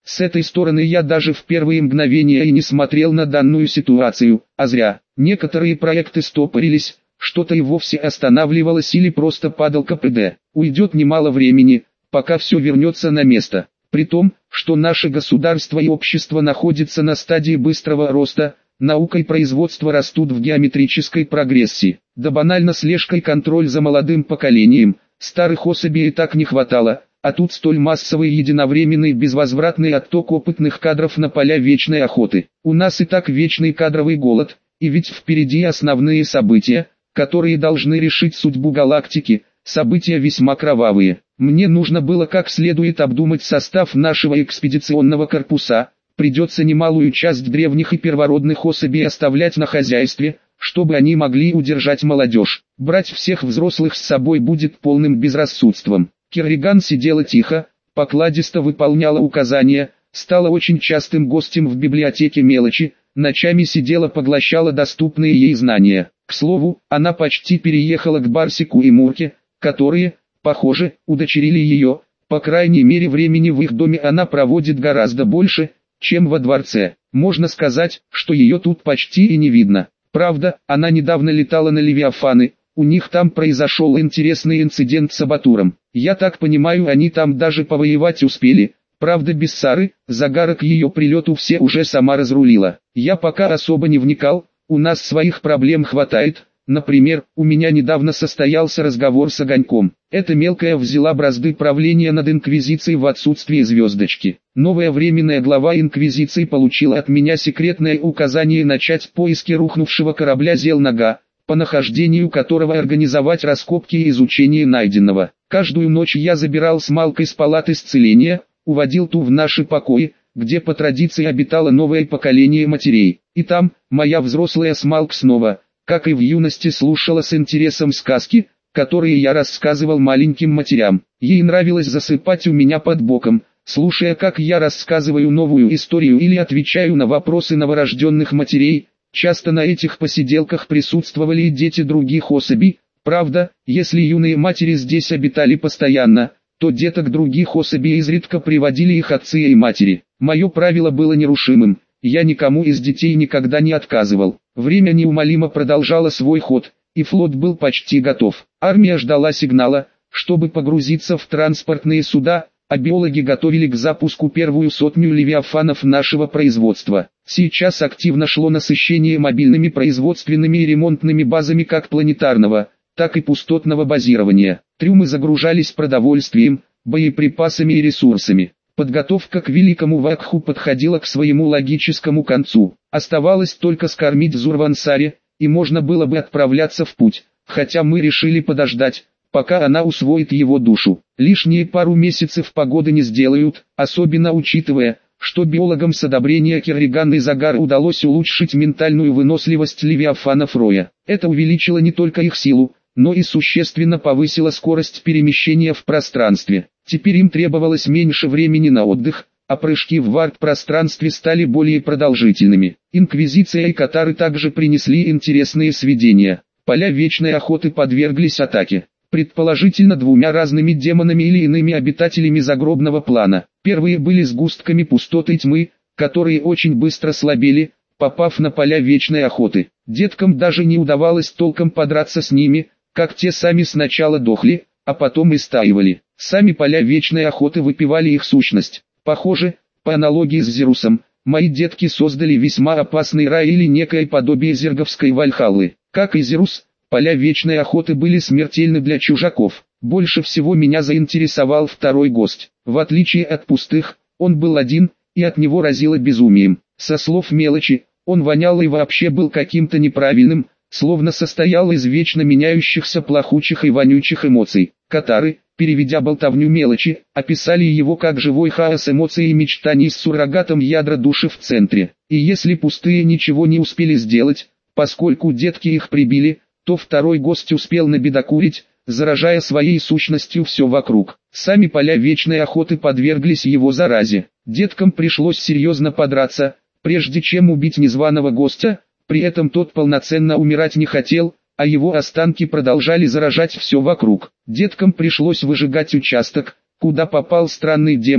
С этой стороны я даже в первые мгновения и не смотрел на данную ситуацию, а зря. Некоторые проекты стопорились, что-то и вовсе останавливалось или просто падал КПД. Уйдет немало времени, пока все вернется на место. При том, что наше государство и общество находятся на стадии быстрого роста, наука и производство растут в геометрической прогрессии. Да банально слежка и контроль за молодым поколением, старых особей и так не хватало, а тут столь массовый единовременный безвозвратный отток опытных кадров на поля вечной охоты. У нас и так вечный кадровый голод, и ведь впереди основные события, которые должны решить судьбу галактики, события весьма кровавые. Мне нужно было как следует обдумать состав нашего экспедиционного корпуса, придется немалую часть древних и первородных особей оставлять на хозяйстве, чтобы они могли удержать молодежь. Брать всех взрослых с собой будет полным безрассудством. Керриган сидела тихо, покладисто выполняла указания, стала очень частым гостем в библиотеке мелочи, ночами сидела поглощала доступные ей знания. К слову, она почти переехала к Барсику и Мурке, которые, похоже, удочерили ее, по крайней мере времени в их доме она проводит гораздо больше, чем во дворце. Можно сказать, что ее тут почти и не видно. Правда, она недавно летала на Левиафаны, у них там произошел интересный инцидент с Абатуром. Я так понимаю, они там даже повоевать успели. Правда, без Сары, Загара к ее прилету все уже сама разрулила. Я пока особо не вникал, у нас своих проблем хватает. Например, у меня недавно состоялся разговор с Огоньком. Эта мелкая взяла бразды правления над Инквизицией в отсутствие звездочки. Новая временная глава Инквизиции получила от меня секретное указание начать поиски рухнувшего корабля Зел-Нога, по нахождению которого организовать раскопки и изучение найденного. Каждую ночь я забирал Смалк из палат исцеления, уводил ту в наши покои, где по традиции обитало новое поколение матерей. И там, моя взрослая Смалк снова, как и в юности, слушала с интересом сказки, которые я рассказывал маленьким матерям. Ей нравилось засыпать у меня под боком, слушая, как я рассказываю новую историю или отвечаю на вопросы новорожденных матерей. Часто на этих посиделках присутствовали и дети других особей. Правда, если юные матери здесь обитали постоянно, то деток других особей изредка приводили их отцы и матери. Мое правило было нерушимым, я никому из детей никогда не отказывал. Время неумолимо продолжало свой ход, и флот был почти готов. Армия ждала сигнала, чтобы погрузиться в транспортные суда, а биологи готовили к запуску первую сотню левиафанов нашего производства. Сейчас активно шло насыщение мобильными производственными и ремонтными базами как планетарного, так и пустотного базирования. Трюмы загружались продовольствием, боеприпасами и ресурсами. Подготовка к Великому Вакху подходила к своему логическому концу. Оставалось только скормить Зурвансаре, и можно было бы отправляться в путь, хотя мы решили подождать, пока она усвоит его душу. Лишние пару месяцев погоды не сделают, особенно учитывая, что биологам с одобрения Керриган и Загар удалось улучшить ментальную выносливость левиафанов Роя. Это увеличило не только их силу, но и существенно повысило скорость перемещения в пространстве. Теперь им требовалось меньше времени на отдых, а прыжки в варп-пространстве стали более продолжительными. Инквизиция и Катары также принесли интересные сведения. Поля вечной охоты подверглись атаке. Предположительно двумя разными демонами или иными обитателями загробного плана. Первые были сгустками пустоты и тьмы, которые очень быстро слабели, попав на поля вечной охоты. Деткам даже не удавалось толком подраться с ними, как те сами сначала дохли, а потом истаивали. Сами поля вечной охоты выпивали их сущность. Похоже, по аналогии с Зерусом, мои детки создали весьма опасный рай или некое подобие зерговской Вальхаллы. Как и Зерус, поля вечной охоты были смертельны для чужаков. Больше всего меня заинтересовал второй гость. В отличие от пустых, он был один, и от него разило безумием. Со слов мелочи, он вонял и вообще был каким-то неправильным, словно состоял из вечно меняющихся плохучих и вонючих эмоций. Катары, переведя болтовню мелочи, описали его как живой хаос эмоций и мечтаний с суррогатом ядра души в центре. И если пустые ничего не успели сделать, поскольку детки их прибили, то второй гость успел набедокурить, заражая своей сущностью все вокруг. Сами поля вечной охоты подверглись его заразе. Деткам пришлось серьезно подраться, прежде чем убить незваного гостя, при этом тот полноценно умирать не хотел, а его останки продолжали заражать все вокруг. Деткам пришлось выжигать участок, куда попал странный демон,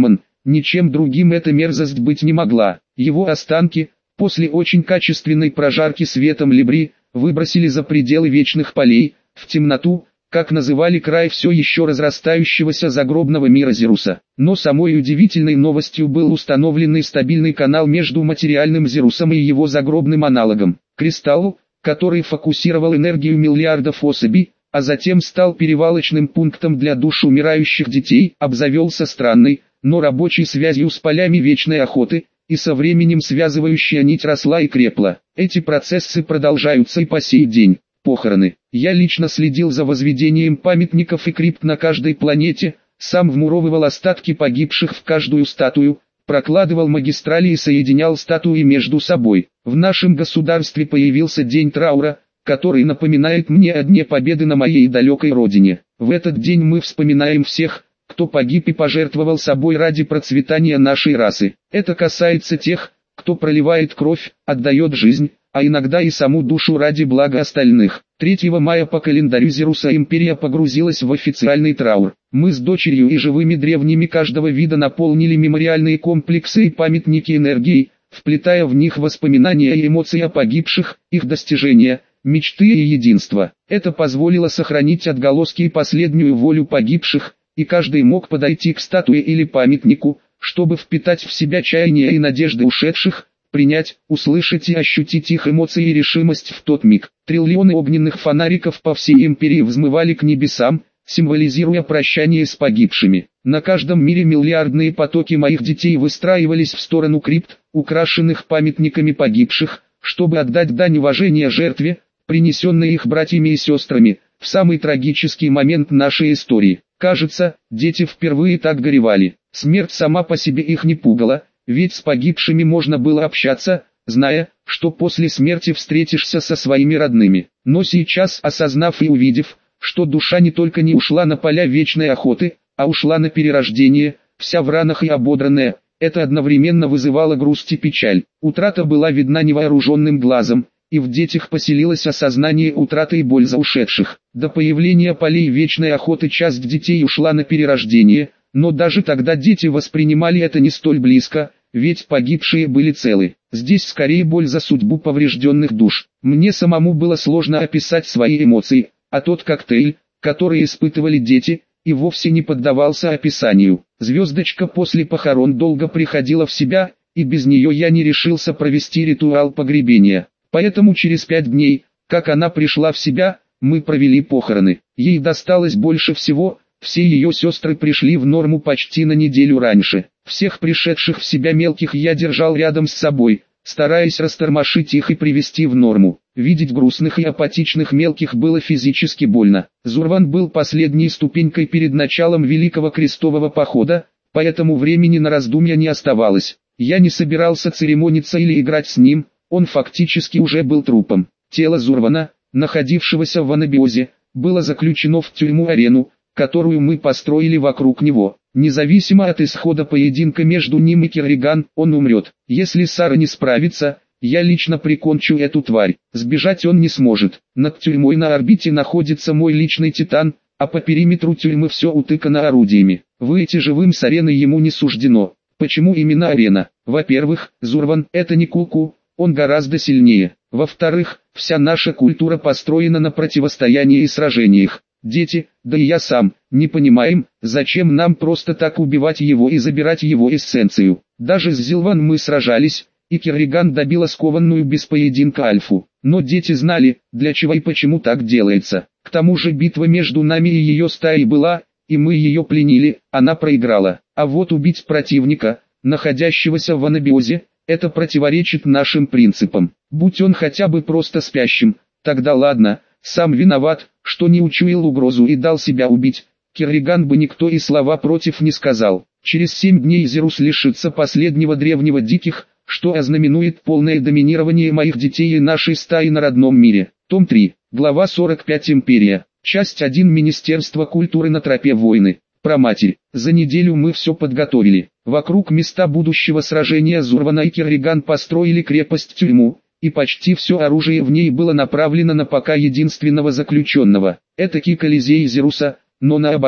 ничем другим эта мерзость быть не могла. Его останки, после очень качественной прожарки светом либри, выбросили за пределы вечных полей, в темноту, как называли край все еще разрастающегося загробного мира Зируса. Но самой удивительной новостью был установленный стабильный канал между материальным Зирусом и его загробным аналогом, кристаллу, который фокусировал энергию миллиардов особей, а затем стал перевалочным пунктом для душ умирающих детей, обзавелся странной, но рабочей связью с полями вечной охоты, и со временем связывающая нить росла и крепла. Эти процессы продолжаются и по сей день. Похороны. Я лично следил за возведением памятников и крипт на каждой планете, сам вмуровывал остатки погибших в каждую статую, прокладывал магистрали и соединял статуи между собой. В нашем государстве появился день траура, который напоминает мне о дне победы на моей далекой родине. В этот день мы вспоминаем всех, кто погиб и пожертвовал собой ради процветания нашей расы. Это касается тех, кто проливает кровь, отдает жизнь, а иногда и саму душу ради блага остальных. 3 мая по календарю Зируса империя погрузилась в официальный траур. Мы с дочерью и живыми древними каждого вида наполнили мемориальные комплексы и памятники энергией, вплетая в них воспоминания и эмоции о погибших, их достижения, мечты и единство. Это позволило сохранить отголоски и последнюю волю погибших, и каждый мог подойти к статуе или памятнику, чтобы впитать в себя чаяния и надежды ушедших, принять, услышать и ощутить их эмоции и решимость в тот миг. Триллионы огненных фонариков по всей империи взмывали к небесам, символизируя прощание с погибшими. На каждом мире миллиардные потоки моих детей выстраивались в сторону крипт, украшенных памятниками погибших, чтобы отдать дань уважения жертве, принесенной их братьями и сестрами, в самый трагический момент нашей истории. Кажется, дети впервые так горевали. Смерть сама по себе их не пугала, ведь с погибшими можно было общаться, зная, что после смерти встретишься со своими родными. Но сейчас, осознав и увидев, что душа не только не ушла на поля вечной охоты, а ушла на перерождение, вся в ранах и ободранная, это одновременно вызывало грусть и печаль. Утрата была видна невооруженным глазом, и в детях поселилось осознание утраты и боль за ушедших. До появления полей вечной охоты часть детей ушла на перерождение, но даже тогда дети воспринимали это не столь близко, ведь погибшие были целы. Здесь скорее боль за судьбу поврежденных душ. Мне самому было сложно описать свои эмоции, а тот коктейль, который испытывали дети, и вовсе не поддавался описанию. Звездочка после похорон долго приходила в себя, и без нее я не решился провести ритуал погребения. Поэтому через 5 дней, как она пришла в себя, мы провели похороны. Ей досталось больше всего, все ее сестры пришли в норму почти на неделю раньше. Всех пришедших в себя мелких я держал рядом с собой, стараясь растормошить их и привести в норму. Видеть грустных и апатичных мелких было физически больно. Зурван был последней ступенькой перед началом Великого Крестового Похода, поэтому времени на раздумья не оставалось. Я не собирался церемониться или играть с ним, он фактически уже был трупом. Тело Зурвана, находившегося в анабиозе, было заключено в тюрьму-арену, которую мы построили вокруг него. Независимо от исхода поединка между ним и Керриган, он умрет. Если Сара не справится, я лично прикончу эту тварь. Сбежать он не сможет. Над тюрьмой на орбите находится мой личный титан, а по периметру тюрьмы все утыкано орудиями. Выйти живым с арены ему не суждено. Почему именно арена? Во-первых, Зурван – это не Кулку, он гораздо сильнее. Во-вторых, вся наша культура построена на противостоянии и сражениях. Дети, да и я сам, не понимаем, зачем нам просто так убивать его и забирать его эссенцию. Даже с Зилван мы сражались, и Керриган добила скованную без поединка Альфу. Но дети знали, для чего и почему так делается. К тому же битва между нами и ее стаей была, и мы ее пленили, она проиграла. А вот убить противника, находящегося в анабиозе, это противоречит нашим принципам. Будь он хотя бы просто спящим, тогда ладно, сам виноват, что не учуял угрозу и дал себя убить. Керриган бы никто и слова против не сказал. Через 7 дней Зирус лишится последнего древнего диких, что ознаменует полное доминирование моих детей и нашей стаи на родном мире. Том 3, глава 45 Империя, часть 1 Министерство культуры на тропе войны. Проматерь, за неделю мы все подготовили. Вокруг места будущего сражения Зурвана и Керриган построили крепость-тюрьму, и почти все оружие в ней было направлено на пока единственного заключенного. Этакий Колизей Зируса, но наоборот.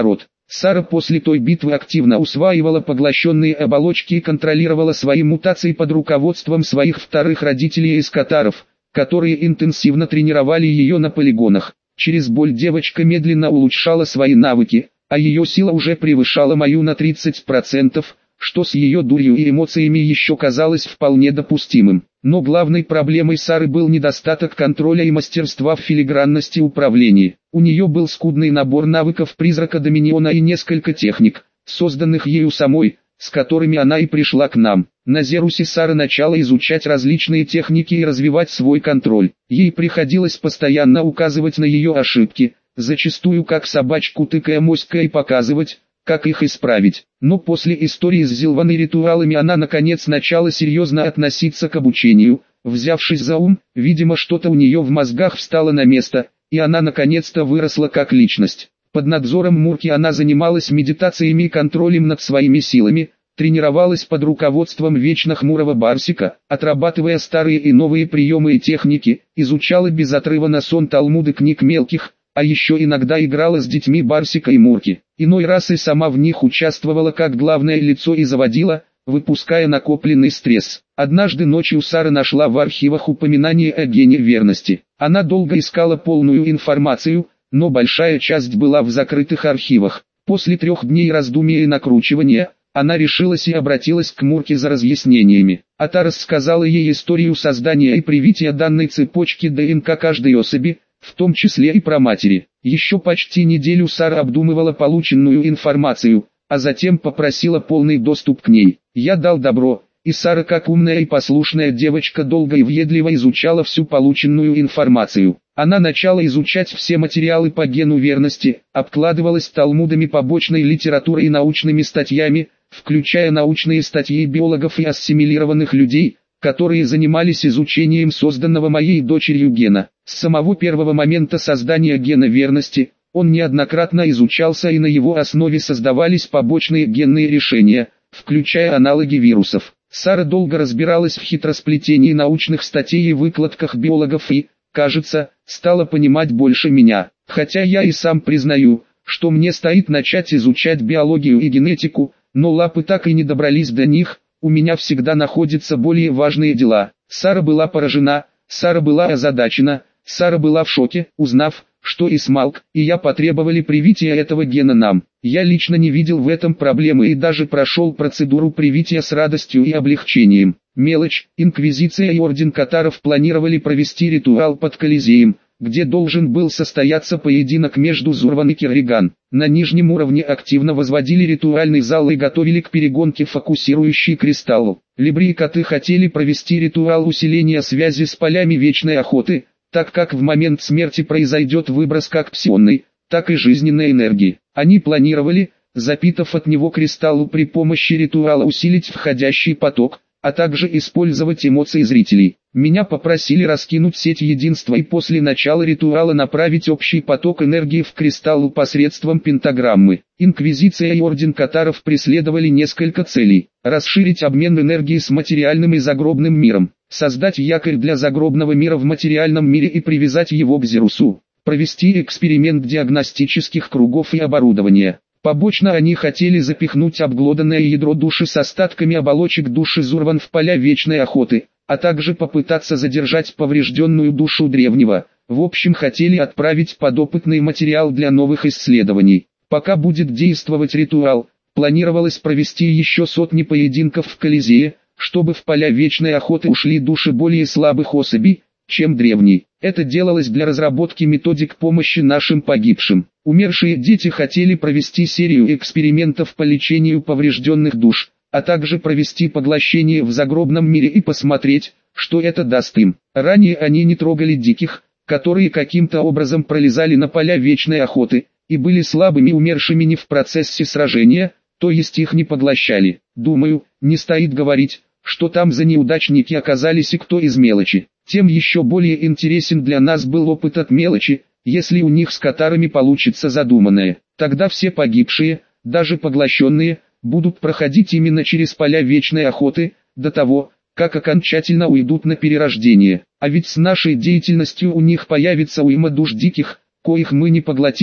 Сара после той битвы активно усваивала поглощенные оболочки и контролировала свои мутации под руководством своих вторых родителей из катаров, которые интенсивно тренировали ее на полигонах. Через боль девочка медленно улучшала свои навыки, а ее сила уже превышала мою на 30%, что с ее дурью и эмоциями еще казалось вполне допустимым. Но главной проблемой Сары был недостаток контроля и мастерства в филигранности управления. У нее был скудный набор навыков призрака Доминиона и несколько техник, созданных ею самой, с которыми она и пришла к нам. На Зерусе Сара начала изучать различные техники и развивать свой контроль. Ей приходилось постоянно указывать на ее ошибки, зачастую как собачку тыкая моськой и показывать, как их исправить. Но после истории с Зилван и ритуалами она наконец начала серьезно относиться к обучению. Взявшись за ум, видимо что-то у нее в мозгах встало на место, и она наконец-то выросла как личность. Под надзором Мурки она занималась медитациями и контролем над своими силами, тренировалась под руководством вечно хмурого Барсика, отрабатывая старые и новые приемы и техники, изучала без отрыва на сон талмуды книг мелких, а еще иногда играла с детьми Барсика и Мурки. Иной раз и сама в них участвовала как главное лицо и заводила, выпуская накопленный стресс. Однажды ночью Сара нашла в архивах упоминание о гене верности. Она долго искала полную информацию, но большая часть была в закрытых архивах. После 3 дней раздумий и накручивания, она решилась и обратилась к Мурке за разъяснениями. А та рассказала ей историю создания и привития данной цепочки ДНК каждой особи, в том числе и про матери. Еще почти неделю Сара обдумывала полученную информацию, а затем попросила полный доступ к ней. Я дал добро, и Сара, как умная и послушная девочка, долго и въедливо изучала всю полученную информацию. Она начала изучать все материалы по гену верности, обкладывалась талмудами, побочной литературой и научными статьями, включая научные статьи биологов и ассимилированных людей, которые занимались изучением созданного моей дочерью гена. С самого первого момента создания гена верности, он неоднократно изучался, и на его основе создавались побочные генные решения, включая аналоги вирусов. Сара долго разбиралась в хитросплетении научных статей и выкладках биологов и, кажется, стала понимать больше меня. Хотя я и сам признаю, что мне стоит начать изучать биологию и генетику, но лапы так и не добрались до них. У меня всегда находятся более важные дела. Сара была поражена, Сара была озадачена, Сара была в шоке, узнав, что и Смалк, и я потребовали привития этого гена нам. Я лично не видел в этом проблемы и даже прошел процедуру привития с радостью и облегчением. Мелочь, Инквизиция и Орден Катаров планировали провести ритуал под Колизеем, где должен был состояться поединок между Зурван и Керриган. На нижнем уровне активно возводили ритуальный зал и готовили к перегонке фокусирующий кристалл. Либри и коты хотели провести ритуал усиления связи с полями вечной охоты, так как в момент смерти произойдет выброс как псионной, так и жизненной энергии. Они планировали, запитав от него кристаллу при помощи ритуала, усилить входящий поток, а также использовать эмоции зрителей. Меня попросили раскинуть сеть единства и после начала ритуала направить общий поток энергии в кристалл посредством пентаграммы. Инквизиция и Орден Катаров преследовали несколько целей: расширить обмен энергии с материальным и загробным миром, создать якорь для загробного мира в материальном мире и привязать его к Зерусу, провести эксперимент диагностических кругов и оборудования. Побочно они хотели запихнуть обглоданное ядро души с остатками оболочек души Зурван в поля вечной охоты, а также попытаться задержать поврежденную душу древнего. В общем, хотели отправить подопытный материал для новых исследований. Пока будет действовать ритуал, планировалось провести еще сотни поединков в Колизее, чтобы в поля вечной охоты ушли души более слабых особей, чем древней. Это делалось для разработки методик помощи нашим погибшим. Умершие дети хотели провести серию экспериментов по лечению поврежденных душ, а также провести поглощение в загробном мире и посмотреть, что это даст им. Ранее они не трогали диких, которые каким-то образом пролезали на поля вечной охоты, и были слабыми умершими не в процессе сражения, то есть их не поглощали. Думаю, не стоит говорить, что там за неудачники оказались и кто из мелочи. Тем еще более интересен для нас был опыт от мелочи. Если у них с катарами получится задуманное, тогда все погибшие, даже поглощенные, будут проходить именно через поля вечной охоты, до того, как окончательно уйдут на перерождение. А ведь с нашей деятельностью у них появится уйма душ диких, коих мы не поглотили,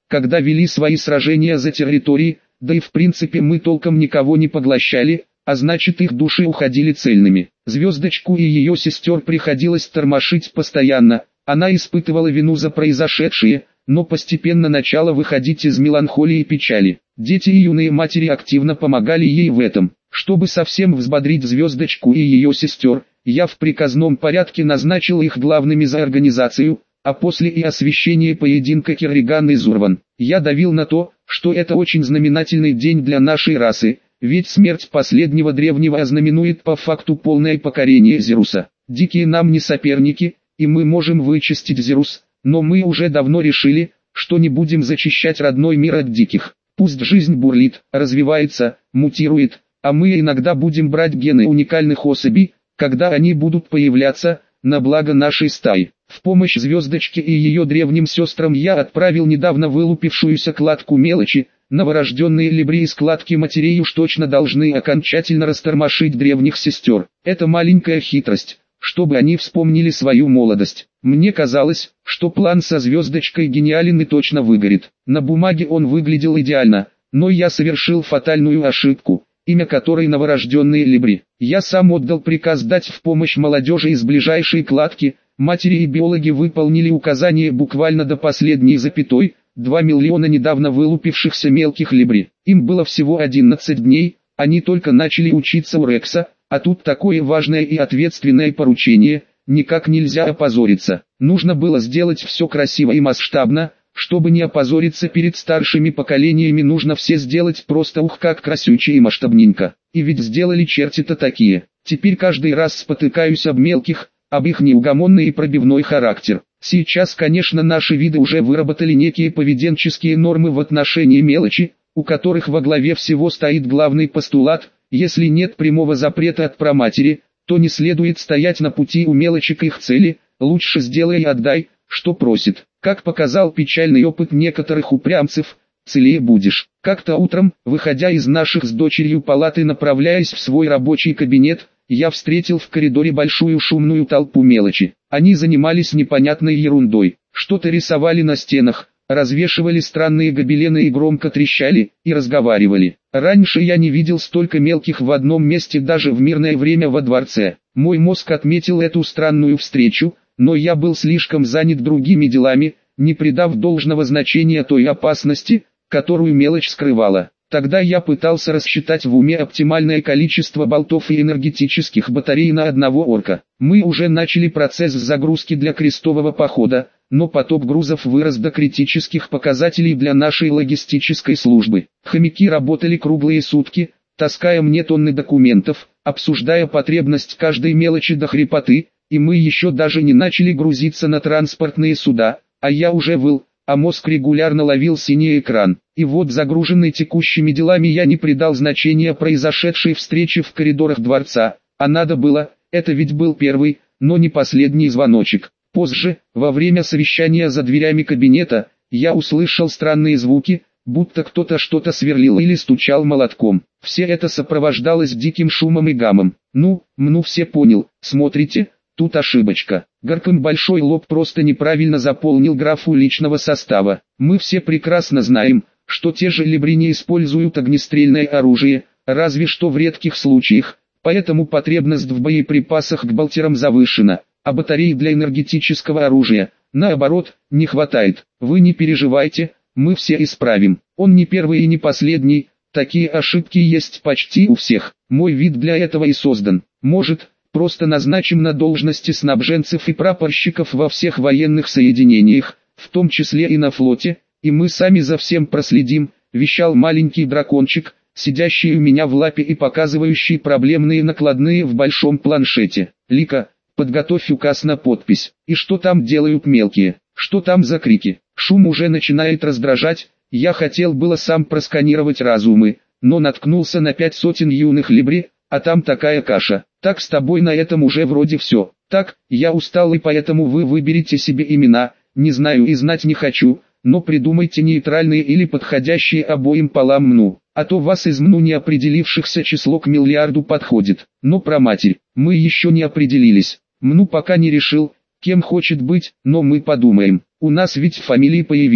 когда вели свои сражения за территории, да и в принципе мы толком никого не поглощали, а значит их души уходили цельными. Звездочку и ее сестер приходилось тормошить постоянно, она испытывала вину за произошедшее, но постепенно начала выходить из меланхолии и печали. Дети и юные матери активно помогали ей в этом. Чтобы совсем взбодрить Звездочку и ее сестер, я в приказном порядке назначил их главными за организацию, а после и освещение поединка Керриган и Зурван. Я давил на то, что это очень знаменательный день для нашей расы, ведь смерть последнего древнего ознаменует по факту полное покорение Зеруса. Дикие нам не соперники, и мы можем вычистить Зерус, но мы уже давно решили, что не будем зачищать родной мир от диких. Пусть жизнь бурлит, развивается, мутирует, а мы иногда будем брать гены уникальных особей, когда они будут появляться, на благо нашей стаи. В помощь Звездочке и ее древним сестрам я отправил недавно вылупившуюся кладку мелочи. Новорожденные либри из кладки матерей уж точно должны окончательно растормошить древних сестер. Это маленькая хитрость, чтобы они вспомнили свою молодость. Мне казалось, что план со Звездочкой гениален и точно выгорит. На бумаге он выглядел идеально, но я совершил фатальную ошибку, имя которой новорожденные либри. Я сам отдал приказ дать в помощь молодежи из ближайшей кладки, матери и биологи выполнили указание буквально до последней запятой. 2 миллиона недавно вылупившихся мелких либри. Им было всего 11 дней, они только начали учиться у Рекса, а тут такое важное и ответственное поручение, никак нельзя опозориться. Нужно было сделать все красиво и масштабно, чтобы не опозориться перед старшими поколениями, нужно все сделать просто ух как красюче и масштабненько. И ведь сделали черти-то такие. Теперь каждый раз спотыкаюсь об мелких, об их неугомонный и пробивной характер. Сейчас, конечно, наши виды уже выработали некие поведенческие нормы в отношении мелочи, у которых во главе всего стоит главный постулат: если нет прямого запрета от праматери, то не следует стоять на пути у мелочи к их цели, лучше сделай и отдай, что просит. Как показал печальный опыт некоторых упрямцев, целее будешь. Как-то утром, выходя из наших с дочерью палаты, направляясь в свой рабочий кабинет, я встретил в коридоре большую шумную толпу мелочи. Они занимались непонятной ерундой, что-то рисовали на стенах, развешивали странные гобелены и громко трещали, и разговаривали. Раньше я не видел столько мелких в одном месте даже в мирное время во дворце. Мой мозг отметил эту странную встречу, но я был слишком занят другими делами, не придав должного значения той опасности, которую мелочь скрывала. Тогда я пытался рассчитать в уме оптимальное количество болтов и энергетических батарей на одного орка. Мы уже начали процесс загрузки для крестового похода, но поток грузов вырос до критических показателей для нашей логистической службы. Хомяки работали круглые сутки, таская мне тонны документов, обсуждая потребность каждой мелочи до хрипоты, и мы еще даже не начали грузиться на транспортные суда, а я уже выл, а мозг регулярно ловил синий экран. И вот, загруженный текущими делами, я не придал значения произошедшей встрече в коридорах дворца, а надо было, это ведь был первый, но не последний звоночек. Позже, во время совещания за дверями кабинета, я услышал странные звуки, будто кто-то что-то сверлил или стучал молотком. Все это сопровождалось диким шумом и гамом. Ну, все понял, смотрите, тут ошибочка. Гарком большой лоб просто неправильно заполнил графу личного состава. Мы все прекрасно знаем, что те же либри не используют огнестрельное оружие, разве что в редких случаях, поэтому потребность в боеприпасах к болтерам завышена, а батарей для энергетического оружия, наоборот, не хватает. Вы не переживайте, мы все исправим. Он не первый и не последний, такие ошибки есть почти у всех. Мой вид для этого и создан. Может, просто назначим на должности снабженцев и прапорщиков во всех военных соединениях, в том числе и на флоте, и мы сами за всем проследим, вещал маленький дракончик, сидящий у меня в лапе и показывающий проблемные накладные в большом планшете. Лика, подготовь указ на подпись. И что там делают мелкие? Что там за крики? Шум уже начинает раздражать. Я хотел было сам просканировать разумы, но наткнулся на 5 сотен юных либри, а там такая каша. Так, с тобой на этом уже вроде все. Так, я устал, и поэтому вы выберите себе имена, не знаю и знать не хочу, но придумайте нейтральные или подходящие обоим полам МНУ, а то вас из МНУ не определившихся число к миллиарду подходит. Но про матерь, мы еще не определились. МНУ пока не решил, кем хочет быть, но мы подумаем. У нас ведь фамилии появились.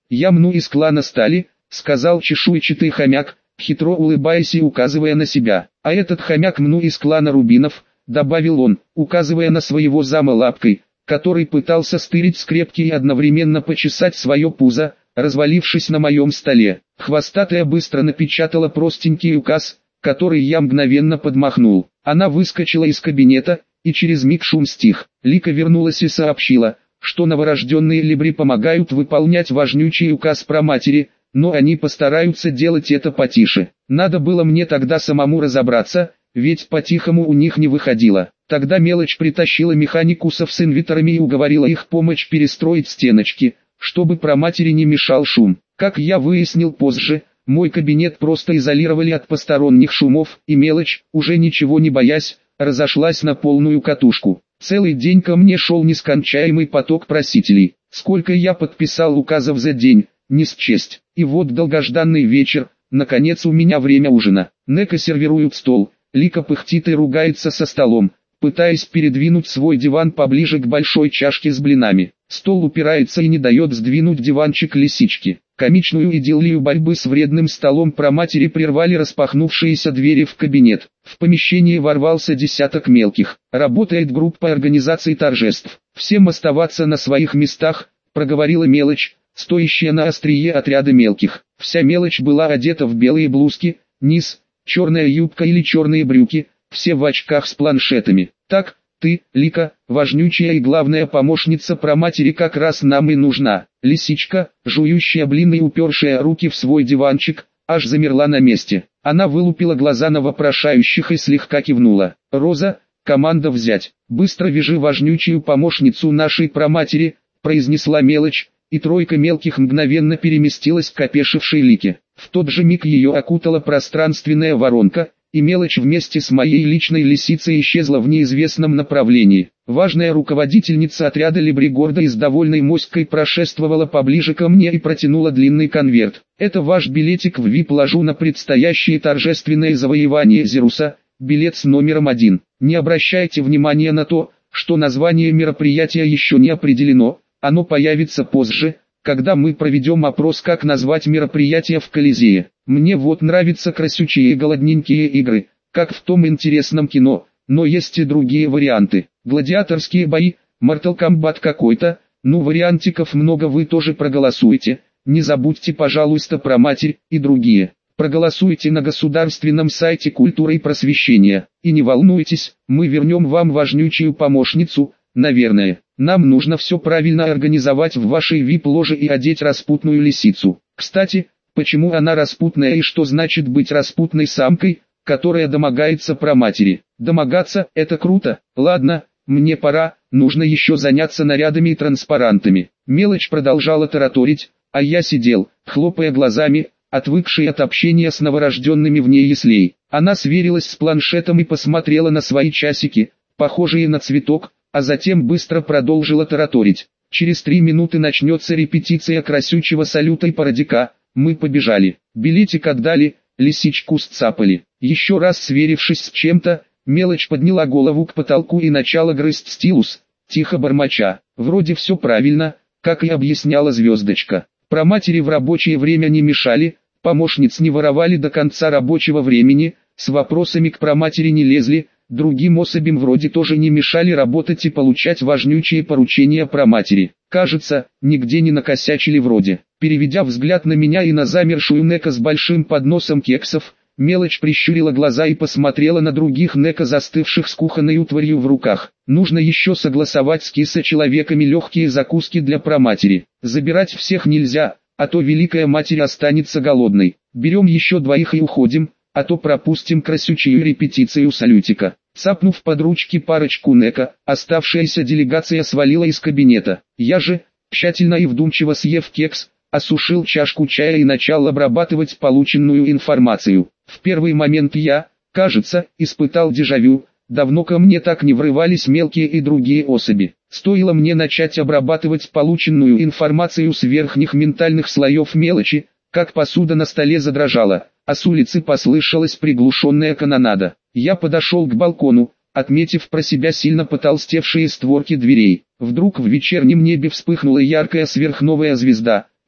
«Я Мну из клана Стали», — сказал чешуйчатый хомяк, хитро улыбаясь и указывая на себя. «А этот хомяк Мну из клана Рубинов», — добавил он, указывая на своего зама лапкой, который пытался стырить скрепки и одновременно почесать свое пузо, развалившись на моем столе. Хвостатая быстро напечатала простенький указ, который я мгновенно подмахнул. Она выскочила из кабинета, и через миг шум стих. Лика вернулась и сообщила, что новорожденные либри помогают выполнять важнючий указ про матери, но они постараются делать это потише. Надо было мне тогда самому разобраться, ведь по-тихому у них не выходило. Тогда Мелочь притащила механикусов с инвиторами и уговорила их помочь перестроить стеночки, чтобы про матери не мешал шум. Как я выяснил позже, мой кабинет просто изолировали от посторонних шумов, и Мелочь, уже ничего не боясь, разошлась на полную катушку. Целый день ко мне шел нескончаемый поток просителей. Сколько я подписал указов за день, не счесть. И вот долгожданный вечер, наконец у меня время ужина. Нека сервирует стол, Лика пыхтит и ругается со столом, пытаясь передвинуть свой диван поближе к большой чашке с блинами. Стол упирается и не дает сдвинуть диванчик лисички. Комичную идиллию борьбы с вредным столом про матери прервали распахнувшиеся двери в кабинет. В помещении ворвался десяток мелких. Работает группа организации торжеств. Всем оставаться на своих местах, проговорила Мелочь, стоящая на острие отряда мелких. Вся Мелочь была одета в белые блузки, низ, черная юбка или черные брюки, все в очках с планшетами. Так, ты, Лика, важнючая и главная помощница про матери как раз нам и нужна. Лисичка, жующая блины и упершая руки в свой диванчик, аж замерла на месте. Она вылупила глаза на вопрошающих и слегка кивнула. «Роза, команда взять. Быстро вяжи важнючую помощницу нашей праматери», произнесла Мелочь, и тройка мелких мгновенно переместилась к опешившей Лике. В тот же миг ее окутала пространственная воронка, и Мелочь вместе с моей личной лисицей исчезла в неизвестном направлении. Важная руководительница отряда Либри гордо и с довольной моськой прошествовала поближе ко мне и протянула длинный конверт. «Это ваш билетик в VIP-ложу на предстоящее торжественное завоевание Зеруса, билет с номером 1. Не обращайте внимания на то, что название мероприятия еще не определено, оно появится позже, когда мы проведем опрос, как назвать мероприятие в Колизее. Мне вот нравятся красючие и голодненькие игры, как в том интересном кино, но есть и другие варианты. Гладиаторские бои, Mortal Kombat какой-то, ну вариантиков много, вы тоже проголосуйте. Не забудьте, пожалуйста, про матерь и другие. Проголосуйте на государственном сайте культуры и просвещения. И не волнуйтесь, мы вернем вам важнючую помощницу, наверное. Нам нужно все правильно организовать в вашей VIP-ложе и одеть распутную лисицу. Кстати, почему она распутная и что значит быть распутной самкой, которая домогается про матери? Домогаться – это круто. Ладно, мне пора, нужно еще заняться нарядами и транспарантами. Мелочь продолжала тараторить, а я сидел, хлопая глазами, отвыкший от общения с новорожденными вне яслей. Она сверилась с планшетом и посмотрела на свои часики, похожие на цветок, а затем быстро продолжила тараторить. Через 3 минуты начнется репетиция красючего салюта и парадика. Мы побежали. Билетик отдали, лисичку сцапали. Еще раз сверившись с чем-то, Мелочь подняла голову к потолку и начала грызть стилус, тихо бормоча. Вроде все правильно, как и объясняла звездочка. Про матери в рабочее время не мешали, помощниц не воровали до конца рабочего времени, с вопросами к праматери не лезли, другим особям вроде тоже не мешали работать и получать важнючие поручения праматери. Кажется, нигде не накосячили вроде. Переведя взгляд на меня и на замершую Нека с большим подносом кексов, Мелочь прищурила глаза и посмотрела на других Нека, застывших с кухонной утварью в руках. Нужно еще согласовать с киса-человеками легкие закуски для праматери. Забирать всех нельзя, а то Великая Матерь останется голодной. Берем еще 2 и уходим, а то пропустим красючую репетицию салютика. Цапнув под ручки парочку Нека, оставшаяся делегация свалила из кабинета. Я же, тщательно и вдумчиво съев кекс, осушил чашку чая и начал обрабатывать полученную информацию. В первый момент я, кажется, испытал дежавю. Давно ко мне так не врывались мелкие и другие особи. Стоило мне начать обрабатывать полученную информацию с верхних ментальных слоев Мелочи, как посуда на столе задрожала, а с улицы послышалась приглушенная канонада. Я подошел к балкону, отметив про себя сильно потолстевшие створки дверей. Вдруг в вечернем небе вспыхнула яркая сверхновая звезда,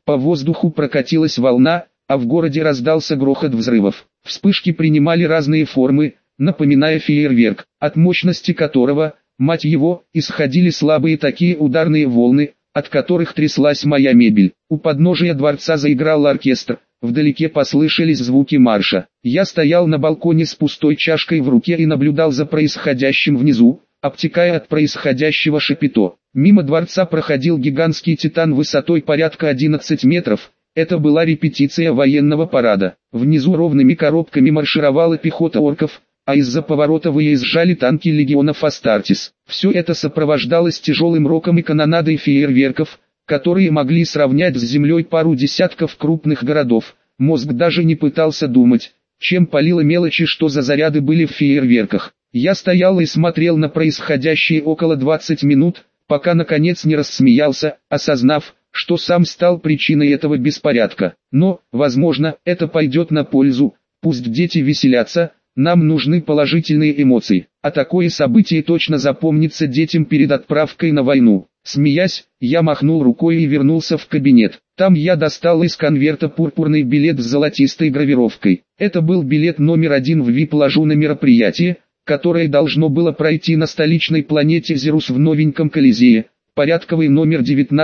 По воздуху прокатилась волна, а в городе раздался грохот взрывов. Вспышки принимали разные формы, напоминая фейерверк, от мощности которого, мать его, исходили слабые такие ударные волны, от которых тряслась моя мебель. У подножия дворца заиграл оркестр, вдалеке послышались звуки марша. Я стоял на балконе с пустой чашкой в руке и наблюдал за происходящим внизу, обтекая от происходящего шапито. Мимо дворца проходил гигантский титан высотой порядка 11 метров. Это была репетиция военного парада. Внизу ровными коробками маршировала пехота орков, а из-за поворота выезжали танки легионов Астартес. Все это сопровождалось тяжелым роком и канонадой фейерверков, которые могли сравнять с землей пару десятков крупных городов. Мозг даже не пытался думать, чем палило мелочи, что за заряды были в фейерверках. Я стоял и смотрел на происходящее около 20 минут, пока наконец не рассмеялся, осознав, что сам стал причиной этого беспорядка. Но, возможно, это пойдет на пользу. Пусть дети веселятся, нам нужны положительные эмоции. А такое событие точно запомнится детям перед отправкой на войну. Смеясь, я махнул рукой и вернулся в кабинет. Там я достал из конверта пурпурный билет с золотистой гравировкой. Это был билет номер 1 в VIP-ложу на мероприятие, которое должно было пройти на столичной планете Зерус в новеньком Колизее. Порядковый номер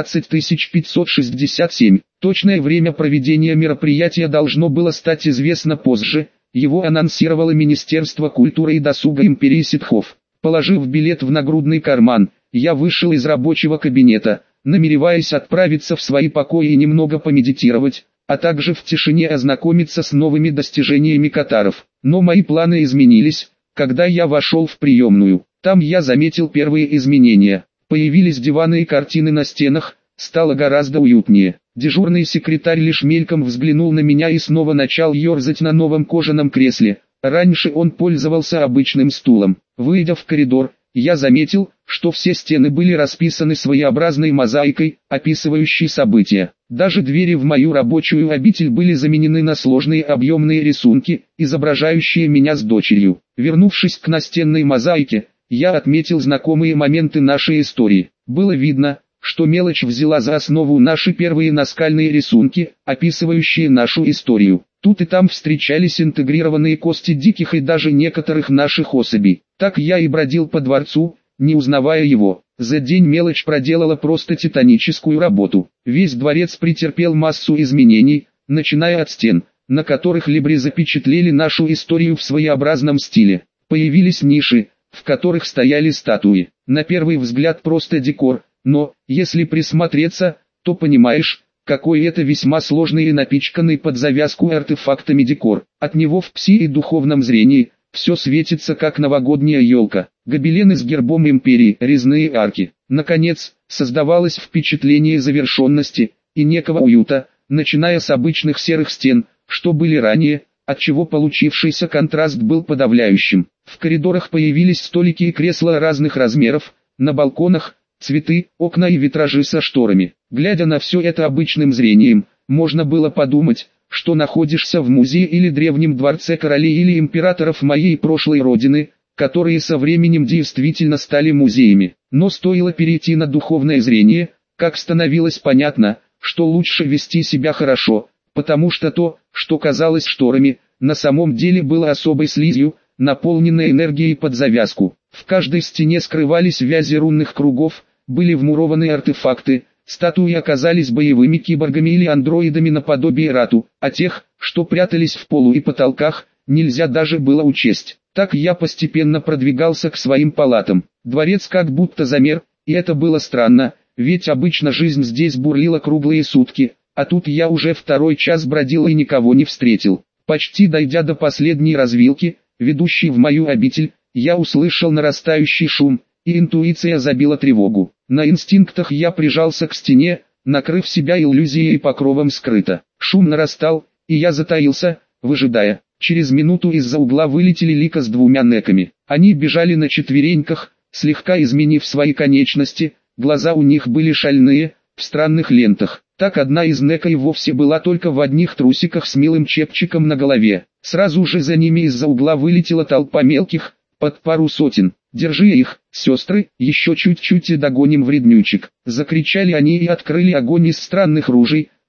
19567. Точное время проведения мероприятия должно было стать известно позже. Его анонсировало Министерство культуры и досуга империи ситхов. Положив билет в нагрудный карман, я вышел из рабочего кабинета, намереваясь отправиться в свои покои и немного помедитировать, а также в тишине ознакомиться с новыми достижениями катаров. Но мои планы изменились, когда я вошел в приемную. Там я заметил первые изменения. Появились диваны и картины на стенах, стало гораздо уютнее. Дежурный секретарь лишь мельком взглянул на меня и снова начал ерзать на новом кожаном кресле. Раньше он пользовался обычным стулом. Выйдя в коридор, я заметил, что все стены были расписаны своеобразной мозаикой, описывающей события. Даже двери в мою рабочую обитель были заменены на сложные объемные рисунки, изображающие меня с дочерью. Вернувшись к настенной мозаике, я отметил знакомые моменты нашей истории. Было видно, что мелочь взяла за основу наши первые наскальные рисунки, описывающие нашу историю. Тут и там встречались интегрированные кости диких и даже некоторых наших особей. Так я и бродил по дворцу, не узнавая его. За день мелочь проделала просто титаническую работу. Весь дворец претерпел массу изменений, начиная от стен, на которых либри запечатлели нашу историю в своеобразном стиле. Появились ниши, в которых стояли статуи. На первый взгляд просто декор, но, если присмотреться, то понимаешь, какой это весьма сложный и напичканный под завязку артефактами декор. От него в пси и духовном зрении все светится как новогодняя елка. Гобелены с гербом империи, резные арки. Наконец, создавалось впечатление завершенности и некого уюта, начиная с обычных серых стен, что были ранее, отчего получившийся контраст был подавляющим. В коридорах появились столики и кресла разных размеров, на балконах цветы, окна и витражи со шторами. Глядя на все это обычным зрением, можно было подумать, что находишься в музее или древнем дворце королей или императоров моей прошлой родины, которые со временем действительно стали музеями. Но стоило перейти на духовное зрение, как становилось понятно, что лучше вести себя хорошо, потому что то, что казалось шторами, на самом деле было особой слизью, наполненной энергией под завязку. В каждой стене скрывались вязи рунных кругов, были вмурованы артефакты, статуи оказались боевыми киборгами или андроидами наподобие Рату, а тех, что прятались в полу и потолках, нельзя даже было учесть. Так я постепенно продвигался к своим палатам. Дворец как будто замер, и это было странно, ведь обычно жизнь здесь бурлила круглые сутки, а тут я уже второй час бродил и никого не встретил. Почти дойдя до последней развилки, ведущей в мою обитель, я услышал нарастающий шум, и интуиция забила тревогу. На инстинктах я прижался к стене, накрыв себя иллюзией и покровом скрыто. Шум нарастал, и я затаился, выжидая. Через минуту из-за угла вылетели Лика с двумя неками. Они бежали на четвереньках, слегка изменив свои конечности, глаза у них были шальные, в странных лентах. Так одна из нека и вовсе была только в одних трусиках с милым чепчиком на голове. Сразу же за ними из-за угла вылетела толпа мелких, под пару сотен. «Держи их, сестры, еще чуть-чуть и догоним вреднючек!» Закричали они и открыли огонь из странных ружей,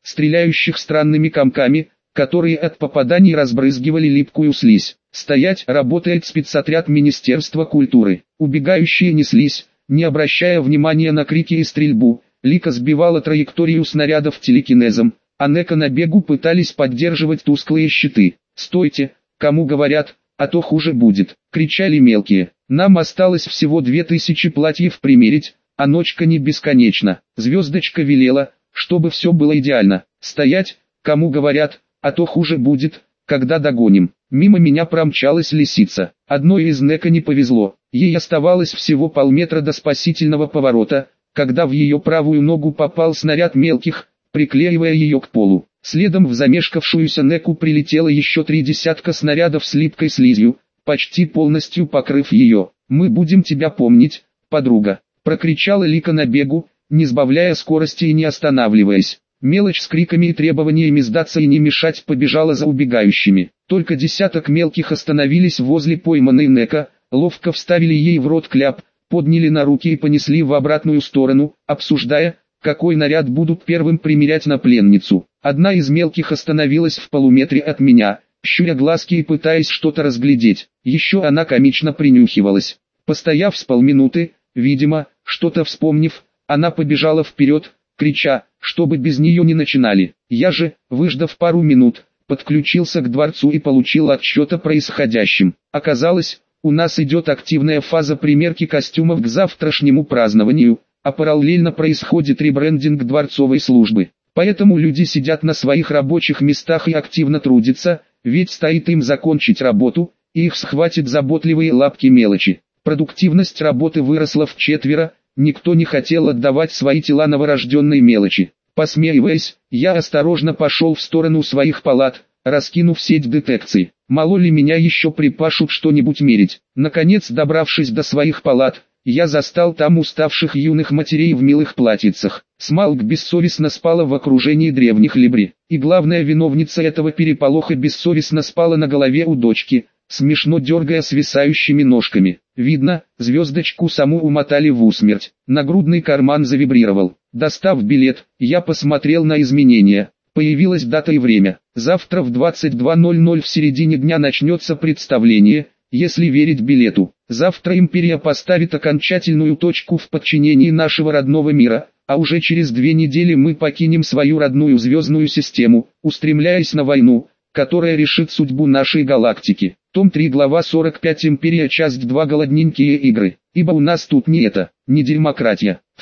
стреляющих странными комками, которые от попаданий разбрызгивали липкую слизь. «Стоять!» работает спецотряд Министерства культуры. Убегающие неслись, не обращая внимания на крики и стрельбу. Лика сбивала траекторию снарядов телекинезом, а Нека на бегу пытались поддерживать тусклые щиты. «Стойте! Кому говорят, а то хуже будет!» — кричали мелкие. «Нам осталось всего 2000 платьев примерить, а ночка не бесконечна». Звездочка велела, чтобы все было идеально. «Стоять! Кому говорят, а то хуже будет, когда догоним». Мимо меня промчалась лисица. Одной из Нека не повезло. Ей оставалось всего полметра до спасительного поворота, когда в ее правую ногу попал снаряд мелких, приклеивая ее к полу. Следом в замешкавшуюся Неку прилетело еще 3 десятка снарядов с липкой слизью, почти полностью покрыв ее. «Мы будем тебя помнить, подруга», — прокричала Лика на бегу, не сбавляя скорости и не останавливаясь. Мелочь с криками и требованиями сдаться и не мешать побежала за убегающими. Только десяток мелких остановились возле пойманной Нека, ловко вставили ей в рот кляп, подняли на руки и понесли в обратную сторону, обсуждая, какой наряд будут первым примерять на пленницу. Одна из мелких остановилась в полуметре от меня, щуря глазки и пытаясь что-то разглядеть. Еще она комично принюхивалась. Постояв с полминуты, видимо, что-то вспомнив, она побежала вперед, крича, чтобы без нее не начинали. Я же, выждав пару минут, подключился к дворцу и получил отчет о происходящем. Оказалось, у нас идет активная фаза примерки костюмов к завтрашнему празднованию, а параллельно происходит ребрендинг дворцовой службы. Поэтому люди сидят на своих рабочих местах и активно трудятся, ведь стоит им закончить работу, и их схватят заботливые лапки мелочи. Продуктивность работы выросла вчетверо, никто не хотел отдавать свои тела новорожденной мелочи. Посмеиваясь, я осторожно пошел в сторону своих палат, раскинув сеть детекции. Мало ли меня еще припашут что-нибудь мерить. Наконец, добравшись до своих палат, я застал там уставших юных матерей в милых платьицах. Смалк бессовестно спала в окружении древних либри. И главная виновница этого переполоха бессовестно спала на голове у дочки, смешно дергая свисающими ножками. Видно, звездочку саму умотали в усмерть. Нагрудный карман завибрировал. Достав билет, я посмотрел на изменения. Появилась дата и время. Завтра в 22:00 в середине дня начнется представление, если верить билету. Завтра Империя поставит окончательную точку в подчинении нашего родного мира, а уже через 2 недели мы покинем свою родную звездную систему, устремляясь на войну, которая решит судьбу нашей галактики. Том 3, глава 45, Империя, часть 2, голодненькие игры. Ибо у нас тут не демократия. В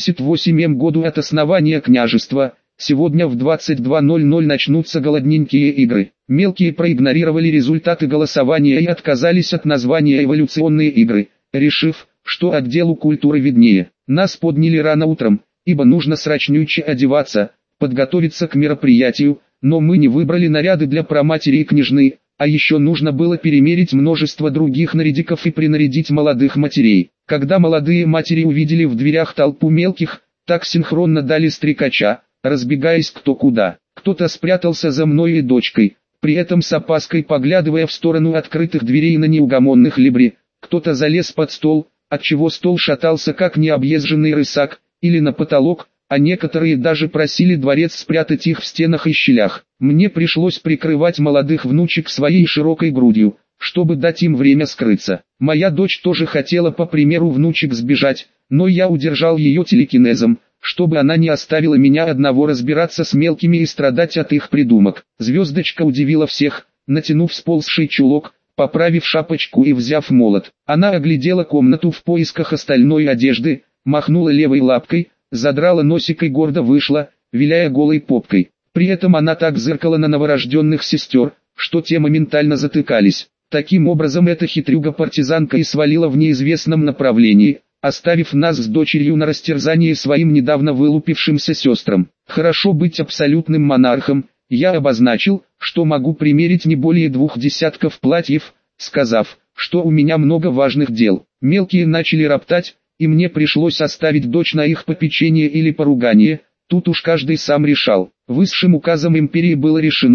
78-м году от основания княжества, сегодня в 22:00 начнутся голодненькие игры. Мелкие проигнорировали результаты голосования и отказались от названия «эволюционные игры», решив, что отделу культуры виднее. Нас подняли рано утром, ибо нужно срочнюче одеваться, подготовиться к мероприятию, но мы не выбрали наряды для праматери и княжны, а еще нужно было перемерить множество других нарядиков и принарядить молодых матерей. Когда молодые матери увидели в дверях толпу мелких, так синхронно дали стрекача, разбегаясь кто куда. Кто-то спрятался за мной и дочкой, при этом с опаской поглядывая в сторону открытых дверей на неугомонных либри. Кто-то залез под стол, отчего стол шатался как необъезженный рысак, или на потолок, а некоторые даже просили дворец спрятать их в стенах и щелях. Мне пришлось прикрывать молодых внучек своей широкой грудью, чтобы дать им время скрыться. Моя дочь тоже хотела по примеру внучек сбежать, но я удержал ее телекинезом, чтобы она не оставила меня одного разбираться с мелкими и страдать от их придумок. Звездочка удивила всех, натянув сползший чулок, поправив шапочку и взяв молот. Она оглядела комнату в поисках остальной одежды, махнула левой лапкой, задрала носик и гордо вышла, виляя голой попкой. При этом она так зыркала на новорожденных сестер, что те моментально затыкались. Таким образом эта хитрюга-партизанка и свалила в неизвестном направлении, оставив нас с дочерью на растерзании своим недавно вылупившимся сестрам. Хорошо быть абсолютным монархом, я обозначил, что могу примерить не более 2 десятков платьев, сказав, что у меня много важных дел. Мелкие начали роптать, и мне пришлось оставить дочь на их попечение или поругание, тут уж каждый сам решал. Высшим указом империи было решено,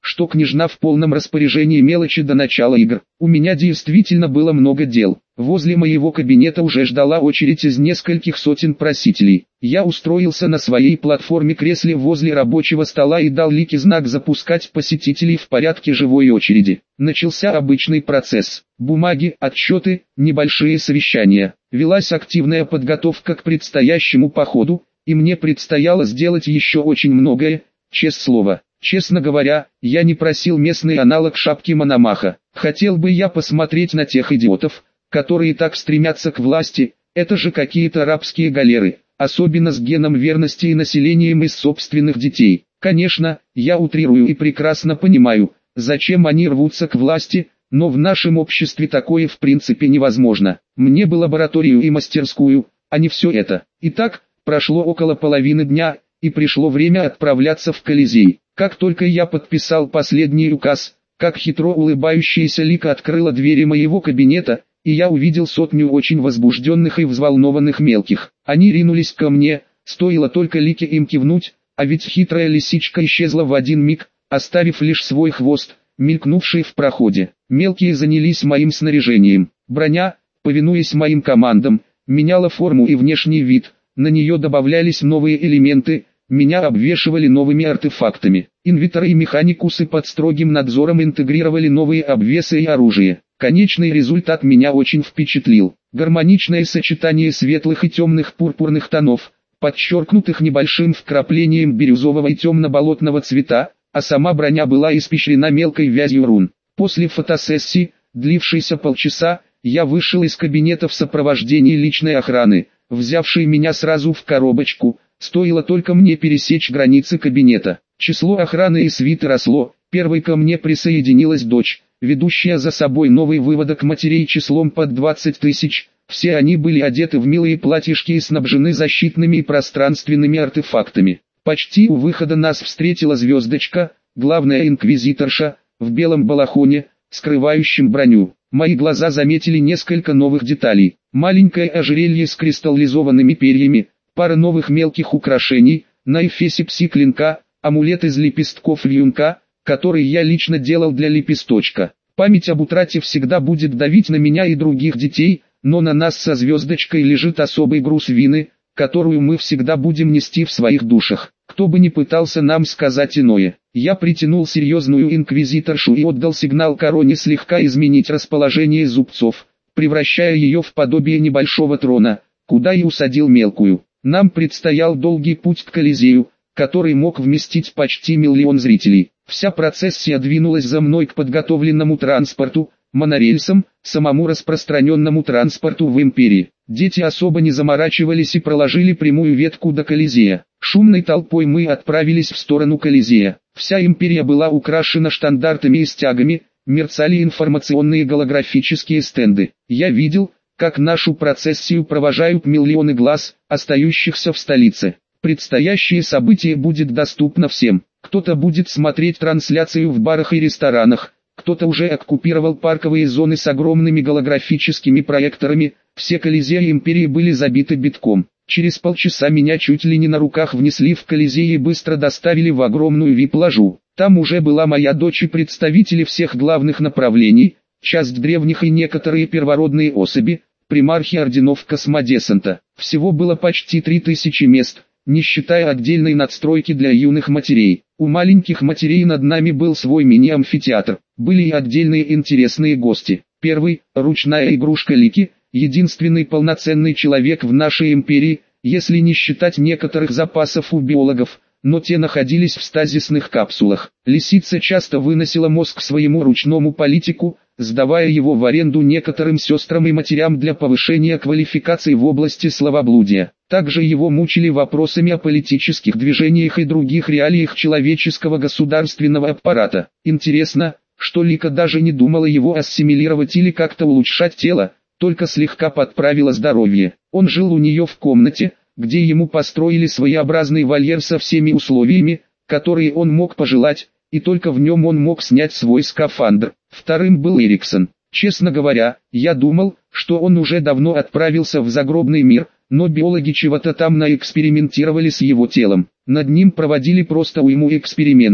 что княжна в полном распоряжении мелочи до начала игр. У меня действительно было много дел. Возле моего кабинета уже ждала очередь из нескольких сотен просителей. Я устроился на своей платформе-кресле возле рабочего стола и дал Лике знак запускать посетителей в порядке живой очереди. Начался обычный процесс. Бумаги, отчеты, небольшие совещания. Велась активная подготовка к предстоящему походу, и мне предстояло сделать еще очень многое, честное слово. Честно говоря, я не просил местный аналог шапки Мономаха. Хотел бы я посмотреть на тех идиотов, которые так стремятся к власти, это же какие-то рабские галеры, особенно с геном верности и населением из собственных детей. Конечно, я утрирую и прекрасно понимаю, зачем они рвутся к власти, но в нашем обществе такое в принципе невозможно. Мне бы лабораторию и мастерскую, а не все это. Итак, прошло около половины дня, и пришло время отправляться в Колизей. Как только я подписал последний указ, как хитро улыбающаяся Лика открыла двери моего кабинета, и я увидел сотню очень возбужденных и взволнованных мелких. Они ринулись ко мне, стоило только Лике им кивнуть, а ведь хитрая лисичка исчезла в один миг, оставив лишь свой хвост, мелькнувший в проходе. Мелкие занялись моим снаряжением. Броня, повинуясь моим командам, меняла форму и внешний вид, на нее добавлялись новые элементы, меня обвешивали новыми артефактами. Инвиторы и механикусы под строгим надзором интегрировали новые обвесы и оружие. Конечный результат меня очень впечатлил. Гармоничное сочетание светлых и темных пурпурных тонов, подчеркнутых небольшим вкраплением бирюзового и темно-болотного цвета, а сама броня была испещрена мелкой вязью рун. После фотосессии, длившейся полчаса, я вышел из кабинета в сопровождении личной охраны, взявшей меня сразу в коробочку. Стоило только мне пересечь границы кабинета. Число охраны и свиты росло. Первой ко мне присоединилась дочь, ведущая за собой новый выводок матерей числом под 20 тысяч. Все они были одеты в милые платьишки и снабжены защитными и пространственными артефактами. Почти у выхода нас встретила звездочка, главная инквизиторша, в белом балахоне, скрывающем броню. Мои глаза заметили несколько новых деталей. Маленькое ожерелье с кристаллизованными перьями, пара новых мелких украшений, на эфесе пси-клинка, амулет из лепестков вьюнка, который я лично делал для лепесточка. Память об утрате всегда будет давить на меня и других детей, но на нас со звездочкой лежит особый груз вины, которую мы всегда будем нести в своих душах. Кто бы ни пытался нам сказать иное. Я притянул серьезную инквизиторшу и отдал сигнал короне слегка изменить расположение зубцов, превращая ее в подобие небольшого трона, куда и усадил мелкую. Нам предстоял долгий путь к Колизею, который мог вместить почти 1 миллион зрителей. Вся процессия двинулась за мной к подготовленному транспорту, монорельсам, самому распространенному транспорту в империи. Дети особо не заморачивались и проложили прямую ветку до Колизея. Шумной толпой мы отправились в сторону Колизея. Вся империя была украшена штандартами и стягами, мерцали информационные голографические стенды. Я видел, как нашу процессию провожают миллионы глаз, остающихся в столице. Предстоящее событие будет доступно всем. Кто-то будет смотреть трансляцию в барах и ресторанах, кто-то уже оккупировал парковые зоны с огромными голографическими проекторами. Все Колизеи империи были забиты битком. Через полчаса меня чуть ли не на руках внесли в Колизей и быстро доставили в огромную вип-ложу. Там уже была моя дочь и представители всех главных направлений, часть древних и некоторые первородные особи, примархи орденов космодесанта. Всего было почти 3000 мест, не считая отдельной надстройки для юных матерей. У маленьких матерей над нами был свой мини-амфитеатр. Были и отдельные интересные гости. Первый – ручная игрушка Лики, единственный полноценный человек в нашей империи, если не считать некоторых запасов у биологов, но те находились в стазисных капсулах. Лисица часто выносила мозг своему ручному политику, сдавая его в аренду некоторым сестрам и матерям для повышения квалификации в области словоблудия. Также его мучили вопросами о политических движениях и других реалиях человеческого государственного аппарата. Интересно, что Лика даже не думала его ассимилировать или как-то улучшать тело, только слегка подправила здоровье. Он жил у нее в комнате, где ему построили своеобразный вольер со всеми условиями, которые он мог пожелать, и только в нем он мог снять свой скафандр. Вторым был Эриксон. Честно говоря, я думал, что он уже давно отправился в загробный мир, но биологи чего-то там наэкспериментировали с его телом. Над ним проводили просто уйму экспериментов.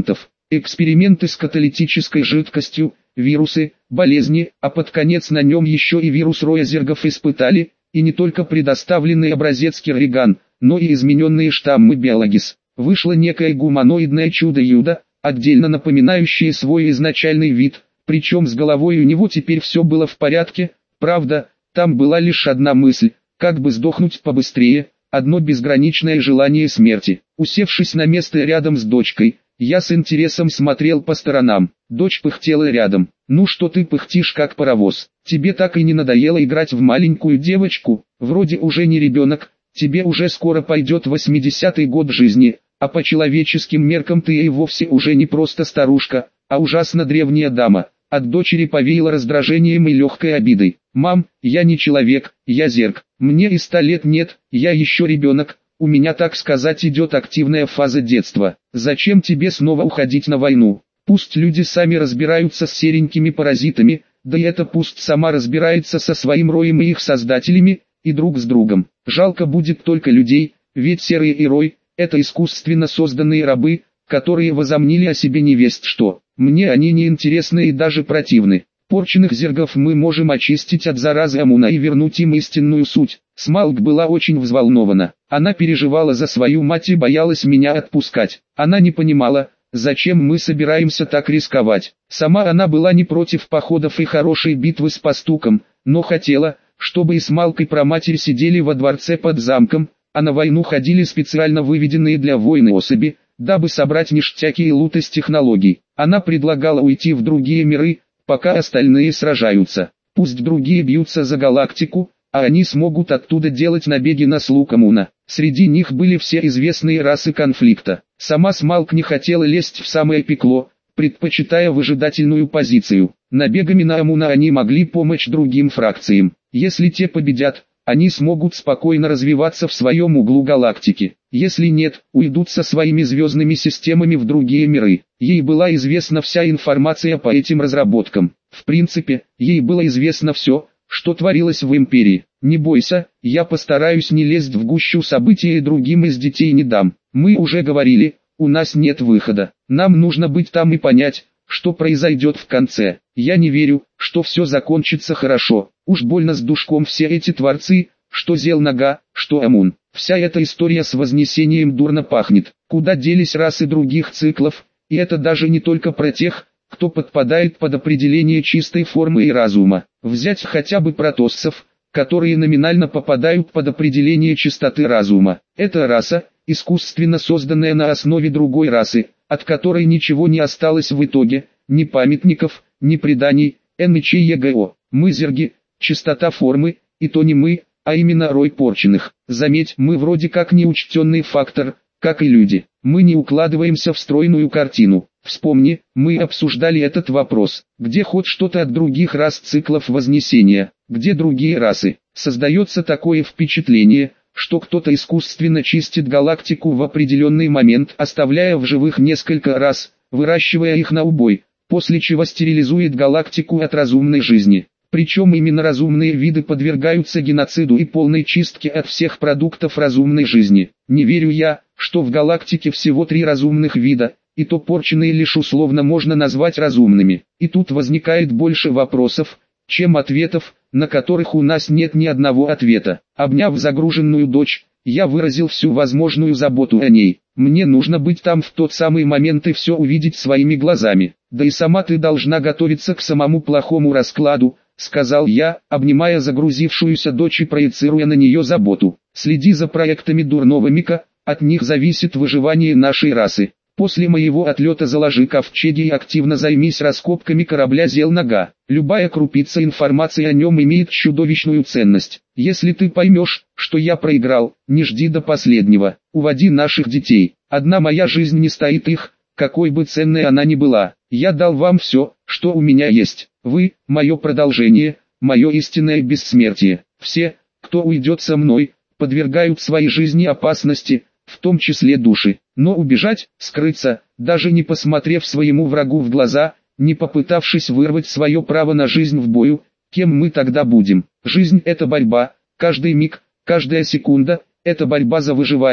эксперименты с каталитической жидкостью, вирусы, болезни, а под конец на нем еще и вирус Роя-Зергов испытали, и не только предоставленный образец Керриган, но и измененные штаммы Биологис. Вышло некое гуманоидное чудо-юдо, отдельно напоминающее свой изначальный вид, причем с головой у него теперь все было в порядке, правда, там была лишь одна мысль, как бы сдохнуть побыстрее, одно безграничное желание смерти. Усевшись на место рядом с дочкой, я с интересом смотрел по сторонам. Дочь пыхтела рядом. «Ну что ты пыхтишь как паровоз? Тебе так и не надоело играть в маленькую девочку? Вроде уже не ребенок, тебе уже скоро пойдет 80-й год жизни, а по человеческим меркам ты и вовсе уже не просто старушка, а ужасно древняя дама». От дочери повеяло раздражением и легкой обидой. «Мам, я не человек, я зерк. Мне и 100 лет нет, я еще ребенок. У меня, так сказать, идет активная фаза детства. Зачем тебе снова уходить на войну? Пусть люди сами разбираются с серенькими паразитами, да и это пусть сама разбирается со своим роем и их создателями, и друг с другом. Жалко будет только людей, ведь серые и рой – это искусственно созданные рабы, которые возомнили о себе невесть что. Мне они не интересны и даже противны. Порченных зергов мы можем очистить от заразы Амуна и вернуть им истинную суть». Смалк была очень взволнована. Она переживала за свою мать и боялась меня отпускать. Она не понимала, зачем мы собираемся так рисковать. Сама она была не против походов и хорошей битвы с пастуком, но хотела, чтобы и Смалк и праматерь сидели во дворце под замком, а на войну ходили специально выведенные для войны особи, дабы собрать ништяки и лут из технологий. Она предлагала уйти в другие миры, пока остальные сражаются. Пусть другие бьются за галактику, а они смогут оттуда делать набеги на слуг Амуна. Среди них были все известные расы конфликта. Сама Смалк не хотела лезть в самое пекло, предпочитая выжидательную позицию. Набегами на Амуна они могли помочь другим фракциям. Если те победят, они смогут спокойно развиваться в своем углу галактики. Если нет, уйдут со своими звездными системами в другие миры. Ей была известна вся информация по этим разработкам. В принципе, ей было известно все, что творилось в Империи. «Не бойся, я постараюсь не лезть в гущу событий и другим из детей не дам. Мы уже говорили, у нас нет выхода. Нам нужно быть там и понять, что произойдет в конце. Я не верю, что все закончится хорошо. Уж больно с душком все эти творцы, что Зел-Нага, что Амун. Вся эта история с вознесением дурно пахнет. Куда делись расы других циклов, и это даже не только про тех, кто подпадает под определение чистой формы и разума. Взять хотя бы протоссов, которые номинально попадают под определение чистоты разума. Это раса, искусственно созданная на основе другой расы, от которой ничего не осталось в итоге, ни памятников, ни преданий, НЧЕГО. Мы зерги, чистота формы, и то не мы, а именно рой порченных. Заметь, мы вроде как неучтенный фактор, как и люди. Мы не укладываемся в стройную картину. Вспомни, мы обсуждали этот вопрос. Где хоть что-то от других рас циклов вознесения? Где другие расы? Создается такое впечатление, что кто-то искусственно чистит галактику в определенный момент, оставляя в живых несколько рас, выращивая их на убой, после чего стерилизует галактику от разумной жизни. Причем именно разумные виды подвергаются геноциду и полной чистке от всех продуктов разумной жизни. Не верю я, что в галактике всего 3 разумных вида, и то порченные лишь условно можно назвать разумными. И тут возникает больше вопросов, чем ответов, на которых у нас нет ни одного ответа. Обняв загруженную дочь, я выразил всю возможную заботу о ней. Мне нужно быть там в тот самый момент и все увидеть своими глазами. Да и сама ты должна готовиться к самому плохому раскладу, сказал я, обнимая загрузившуюся дочь и проецируя на нее заботу. Следи за проектами дурного Мика, от них зависит выживание нашей расы. После моего отлета заложи ковчеги и активно займись раскопками корабля Зел-Нага. Любая крупица информации о нем имеет чудовищную ценность. Если ты поймешь, что я проиграл, не жди до последнего. Уводи наших детей. Одна моя жизнь не стоит их, какой бы ценной она ни была. Я дал вам все, что у меня есть. Вы – мое продолжение, мое истинное бессмертие. Все, кто уйдет со мной, подвергают своей жизни опасности, в том числе души. Но убежать, скрыться, даже не посмотрев своему врагу в глаза, не попытавшись вырвать свое право на жизнь в бою, кем мы тогда будем? Жизнь – это борьба, каждый миг, каждая секунда – это борьба за выживание,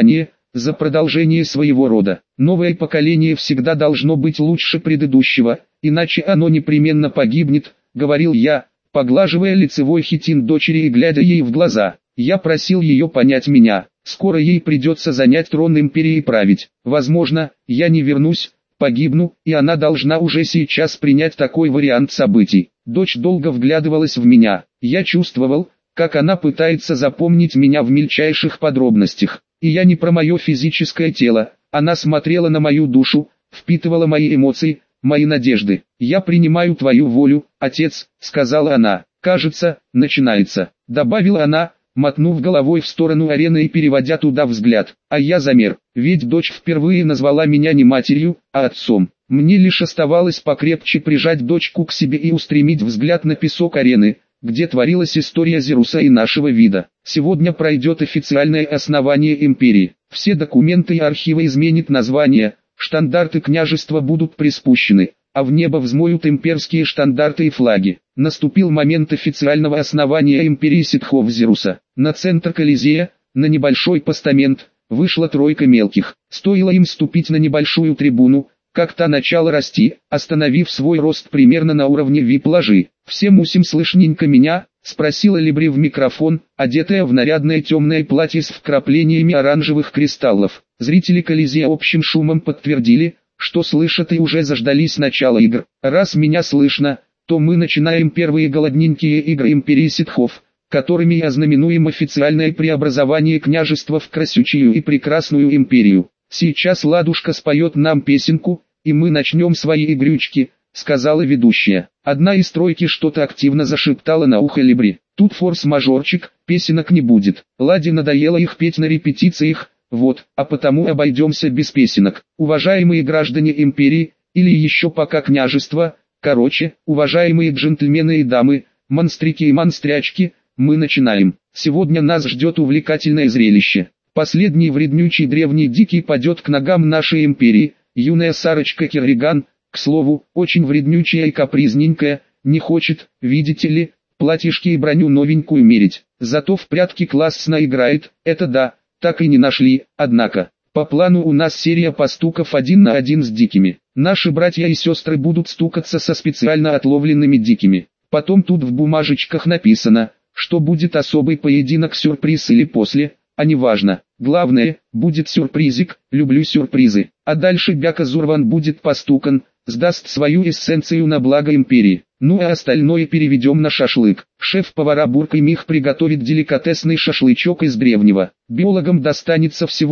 за продолжение своего рода. Новое поколение всегда должно быть лучше предыдущего, иначе оно непременно погибнет, говорил я, поглаживая лицевой хитин дочери и глядя ей в глаза. Я просил ее понять меня. Скоро ей придется занять трон империи и править. Возможно, я не вернусь, погибну, и она должна уже сейчас принять такой вариант событий. Дочь долго вглядывалась в меня. Я чувствовал, как она пытается запомнить меня в мельчайших подробностях. И я не про мое физическое тело. Она смотрела на мою душу, впитывала мои эмоции, мои надежды. «Я принимаю твою волю, отец», — сказала она. «Кажется, начинается», — добавила она, мотнув головой в сторону арены и переводя туда взгляд. А я замер, ведь дочь впервые назвала меня не матерью, а отцом. Мне лишь оставалось покрепче прижать дочку к себе и устремить взгляд на песок арены, где творилась история Зеруса и нашего вида. Сегодня пройдет официальное основание империи. Все документы и архивы изменят название, штандарты княжества будут приспущены, а в небо взмоют имперские штандарты и флаги. Наступил момент официального основания империи ситхов Зеруса. На центр Колизея, на небольшой постамент, вышла тройка мелких. Стоило им ступить на небольшую трибуну, как та начала расти, остановив свой рост примерно на уровне вип-ложи. «Всем усим слышненько меня?» — спросила Либри в микрофон, одетая в нарядное темное платье с вкраплениями оранжевых кристаллов. Зрители Колизея общим шумом подтвердили, что слышат и уже заждались начала игр. «Раз меня слышно, то мы начинаем первые голодненькие игры империи ситхов, которыми и ознаменуем официальное преобразование княжества в красючую и прекрасную империю. Сейчас Ладушка споет нам песенку, и мы начнем свои игрючки», — сказала ведущая. Одна из тройки что-то активно зашептала на ухо Либри. «Тут форс-мажорчик, песенок не будет. Ладе надоело их петь на репетициях, вот, а потому обойдемся без песенок. Уважаемые граждане империи, или еще пока княжества, короче, уважаемые джентльмены и дамы, монстрики и монстрячки, мы начинаем. Сегодня нас ждет увлекательное зрелище. Последний вреднючий древний дикий падет к ногам нашей империи, юная Сарочка Керриган, к слову, очень вреднючая и капризненькая, не хочет, видите ли, платьишки и броню новенькую мерить. Зато в прятки классно играет, это да, так и не нашли, однако. По плану у нас серия постуков 1 на 1 с дикими. Наши братья и сестры будут стукаться со специально отловленными дикими. Потом тут в бумажечках написано, что будет особый поединок-сюрприз или после, а неважно. Главное, будет сюрпризик, люблю сюрпризы. А дальше Бяка Зурван будет постукан, сдаст свою эссенцию на благо империи. Ну а остальное переведем на шашлык. Шеф-повара Бурк и Мих приготовит деликатесный шашлычок из древнего. Биологам достанется всего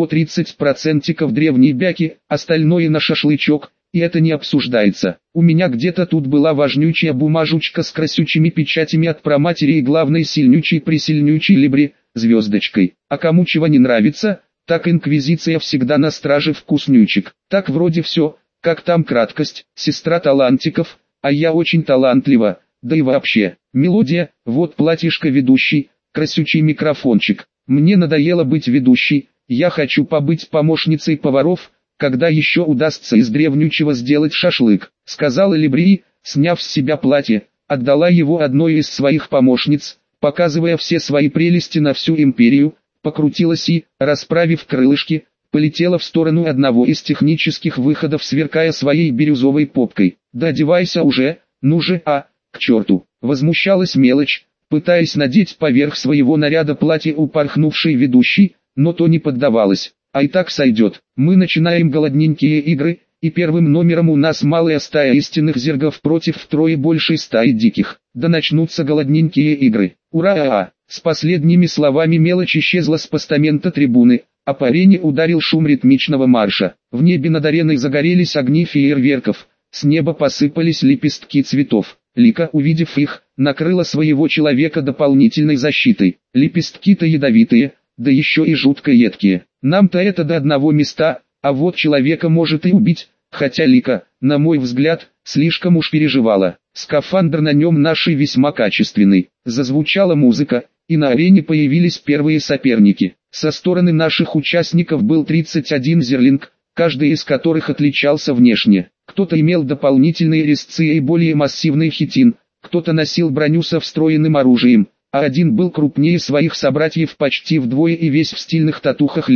30% древней бяки, остальное на шашлычок, и это не обсуждается. У меня где-то тут была важнючая бумажечка с красючими печатями от праматери и главной сильнючей-присильнючей Либри, звездочкой. А кому чего не нравится, так инквизиция всегда на страже вкуснючек. Так вроде все, как там краткость, сестра талантиков, а я очень талантлива, да и вообще. Мелодия, вот платьишко ведущий, красючий микрофончик. Мне надоело быть ведущей, я хочу побыть помощницей поваров, когда еще удастся из древнючего сделать шашлык, сказала Либри, сняв с себя платье, отдала его одной из своих помощниц, показывая все свои прелести на всю империю, покрутилась и, расправив крылышки, полетела в сторону одного из технических выходов, сверкая своей бирюзовой попкой. «Да одевайся уже, ну же, к черту!» Возмущалась мелочь, пытаясь надеть поверх своего наряда платье упорхнувшей ведущей, но то не поддавалось. «А и так сойдет. Мы начинаем голодненькие игры, и первым номером у нас малая стая истинных зергов против втрое большей стаи диких. Да начнутся голодненькие игры. Ура!» С последними словами мелочь исчезла с постамента трибуны, а по арене ударил шум ритмичного марша. В небе над ареной загорелись огни фейерверков, с неба посыпались лепестки цветов. Лика, увидев их, накрыла своего человека дополнительной защитой. Лепестки-то ядовитые, да еще и жутко едкие. Нам-то это до одного места, а вот человека может и убить, хотя Лика, на мой взгляд, слишком уж переживала. Скафандр на нем наший весьма качественный. Зазвучала музыка, и на арене появились первые соперники. Со стороны наших участников был 31 зерлинг, каждый из которых отличался внешне. Кто-то имел дополнительные резцы и более массивный хитин, кто-то носил броню со встроенным оружием, а один был крупнее своих собратьев почти вдвое и весь в стильных татухах Либри.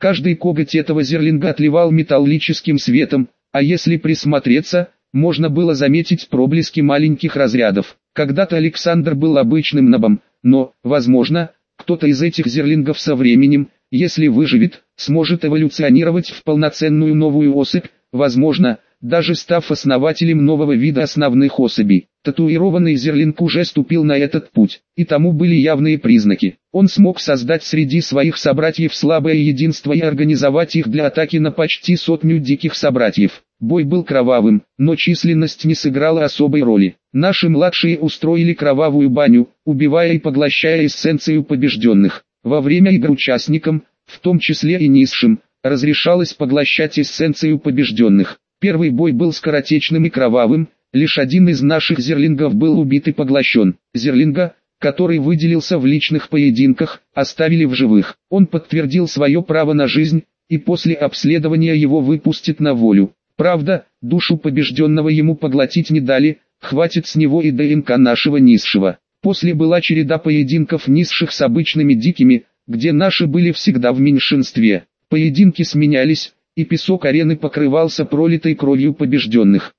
Каждый коготь этого зерлинга отливал металлическим светом, а если присмотреться, можно было заметить проблески маленьких разрядов. Когда-то Александр был обычным нобом, но, возможно, кто-то из этих зерлингов со временем, если выживет, сможет эволюционировать в полноценную новую особь, возможно, даже став основателем нового вида основных особей. Татуированный зерлинг уже ступил на этот путь, и тому были явные признаки. Он смог создать среди своих собратьев слабое единство и организовать их для атаки на почти 100 диких собратьев. Бой был кровавым, но численность не сыграла особой роли. Наши младшие устроили кровавую баню, убивая и поглощая эссенцию побежденных. Во время игр участникам, в том числе и низшим, разрешалось поглощать эссенцию побежденных. Первый бой был скоротечным и кровавым, лишь один из наших зерлингов был убит и поглощен. Зерлинга, который выделился в личных поединках, оставили в живых. Он подтвердил свое право на жизнь, и после обследования его выпустят на волю. Правда, душу побежденного ему поглотить не дали, хватит с него и ДНК нашего низшего. После была череда поединков низших с обычными дикими, где наши были всегда в меньшинстве. Поединки сменялись, и песок арены покрывался пролитой кровью побежденных.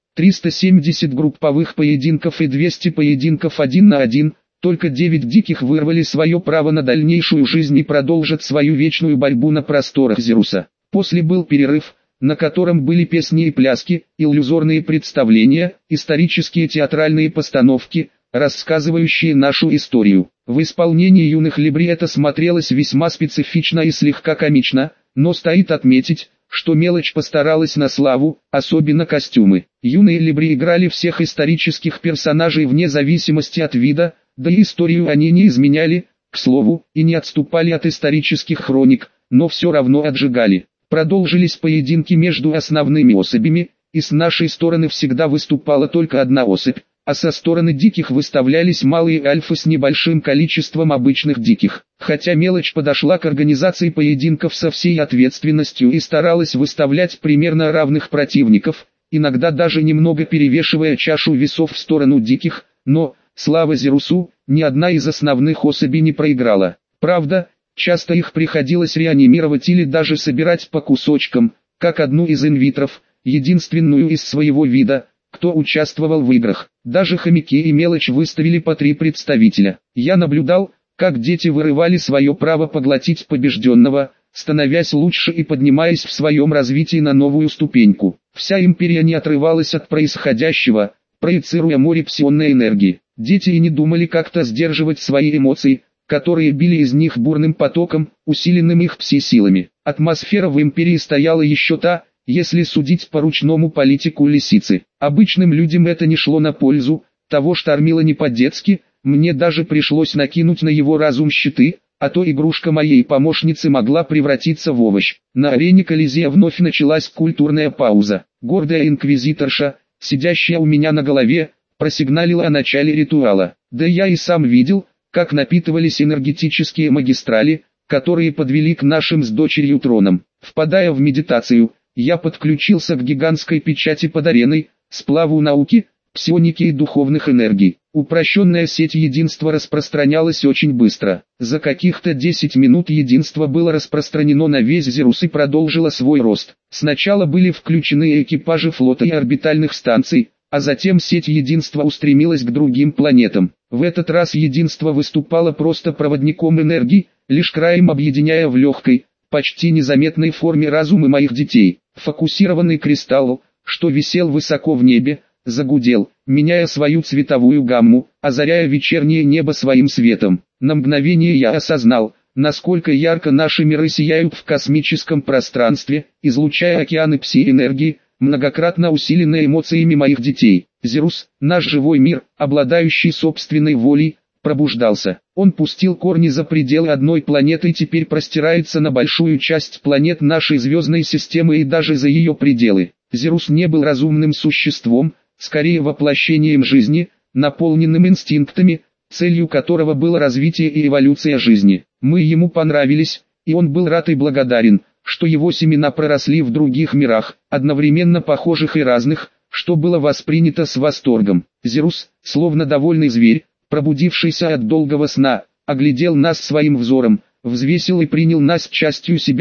370 групповых поединков и 200 поединков 1 на 1, только 9 диких вырвали свое право на дальнейшую жизнь и продолжат свою вечную борьбу на просторах Зеруса. После был перерыв, на котором были песни и пляски, иллюзорные представления, исторические театральные постановки, рассказывающие нашу историю. В исполнении юных либри это смотрелось весьма специфично и слегка комично, но стоит отметить, что мелочь постаралась на славу, особенно костюмы. Юные либри играли всех исторических персонажей вне зависимости от вида, да и историю они не изменяли, к слову, и не отступали от исторических хроник, но все равно отжигали. Продолжились поединки между основными особями, и с нашей стороны всегда выступала только одна особь, а со стороны диких выставлялись малые альфы с небольшим количеством обычных диких. Хотя мелочь подошла к организации поединков со всей ответственностью и старалась выставлять примерно равных противников, иногда даже немного перевешивая чашу весов в сторону диких, но, слава Зерусу, ни одна из основных особей не проиграла. Правда, часто их приходилось реанимировать или даже собирать по кусочкам, как одну из инвитров, единственную из своего вида, кто участвовал в играх. Даже хомяки и мелочь выставили по 3 представителя. Я наблюдал, как дети вырывали свое право поглотить побежденного, становясь лучше и поднимаясь в своем развитии на новую ступеньку. Вся империя не отрывалась от происходящего, проецируя море псионной энергии. Дети и не думали как-то сдерживать свои эмоции, которые били из них бурным потоком, усиленным их пси-силами. Атмосфера в империи стояла еще та, если судить по ручному политику лисицы. Обычным людям это не шло на пользу, того штормило не по-детски, мне даже пришлось накинуть на его разум щиты, а то игрушка моей помощницы могла превратиться в овощ. На арене Колизея вновь началась культурная пауза. Гордая инквизиторша, сидящая у меня на голове, просигналила о начале ритуала. Да я и сам видел, как напитывались энергетические магистрали, которые подвели к нашим с дочерью тронам. Впадая в медитацию, я подключился к гигантской печати под ареной, сплаву науки, псионики и духовных энергий. Упрощенная сеть единства распространялась очень быстро. За каких-то 10 минут единство было распространено на весь Зерус и продолжило свой рост. Сначала были включены экипажи флота и орбитальных станций, а затем сеть единства устремилась к другим планетам. В этот раз единство выступало просто проводником энергии, лишь краем объединяя в легкой, почти незаметной форме разумы моих детей. Фокусированный кристалл, что висел высоко в небе, загудел, меняя свою цветовую гамму, озаряя вечернее небо своим светом. На мгновение я осознал, насколько ярко наши миры сияют в космическом пространстве, излучая океаны пси-энергии, многократно усиленные эмоциями моих детей. Зерус, наш живой мир, обладающий собственной волей, пробуждался. Он пустил корни за пределы одной планеты и теперь простирается на большую часть планет нашей звездной системы и даже за ее пределы. Зерус не был разумным существом, скорее воплощением жизни, наполненным инстинктами, целью которого было развитие и эволюция жизни. Мы ему понравились, и он был рад и благодарен, что его семена проросли в других мирах, одновременно похожих и разных, что было воспринято с восторгом. Зерус, словно довольный зверь, пробудившийся от долгого сна, оглядел нас своим взором, взвесил и принял нас частью себя,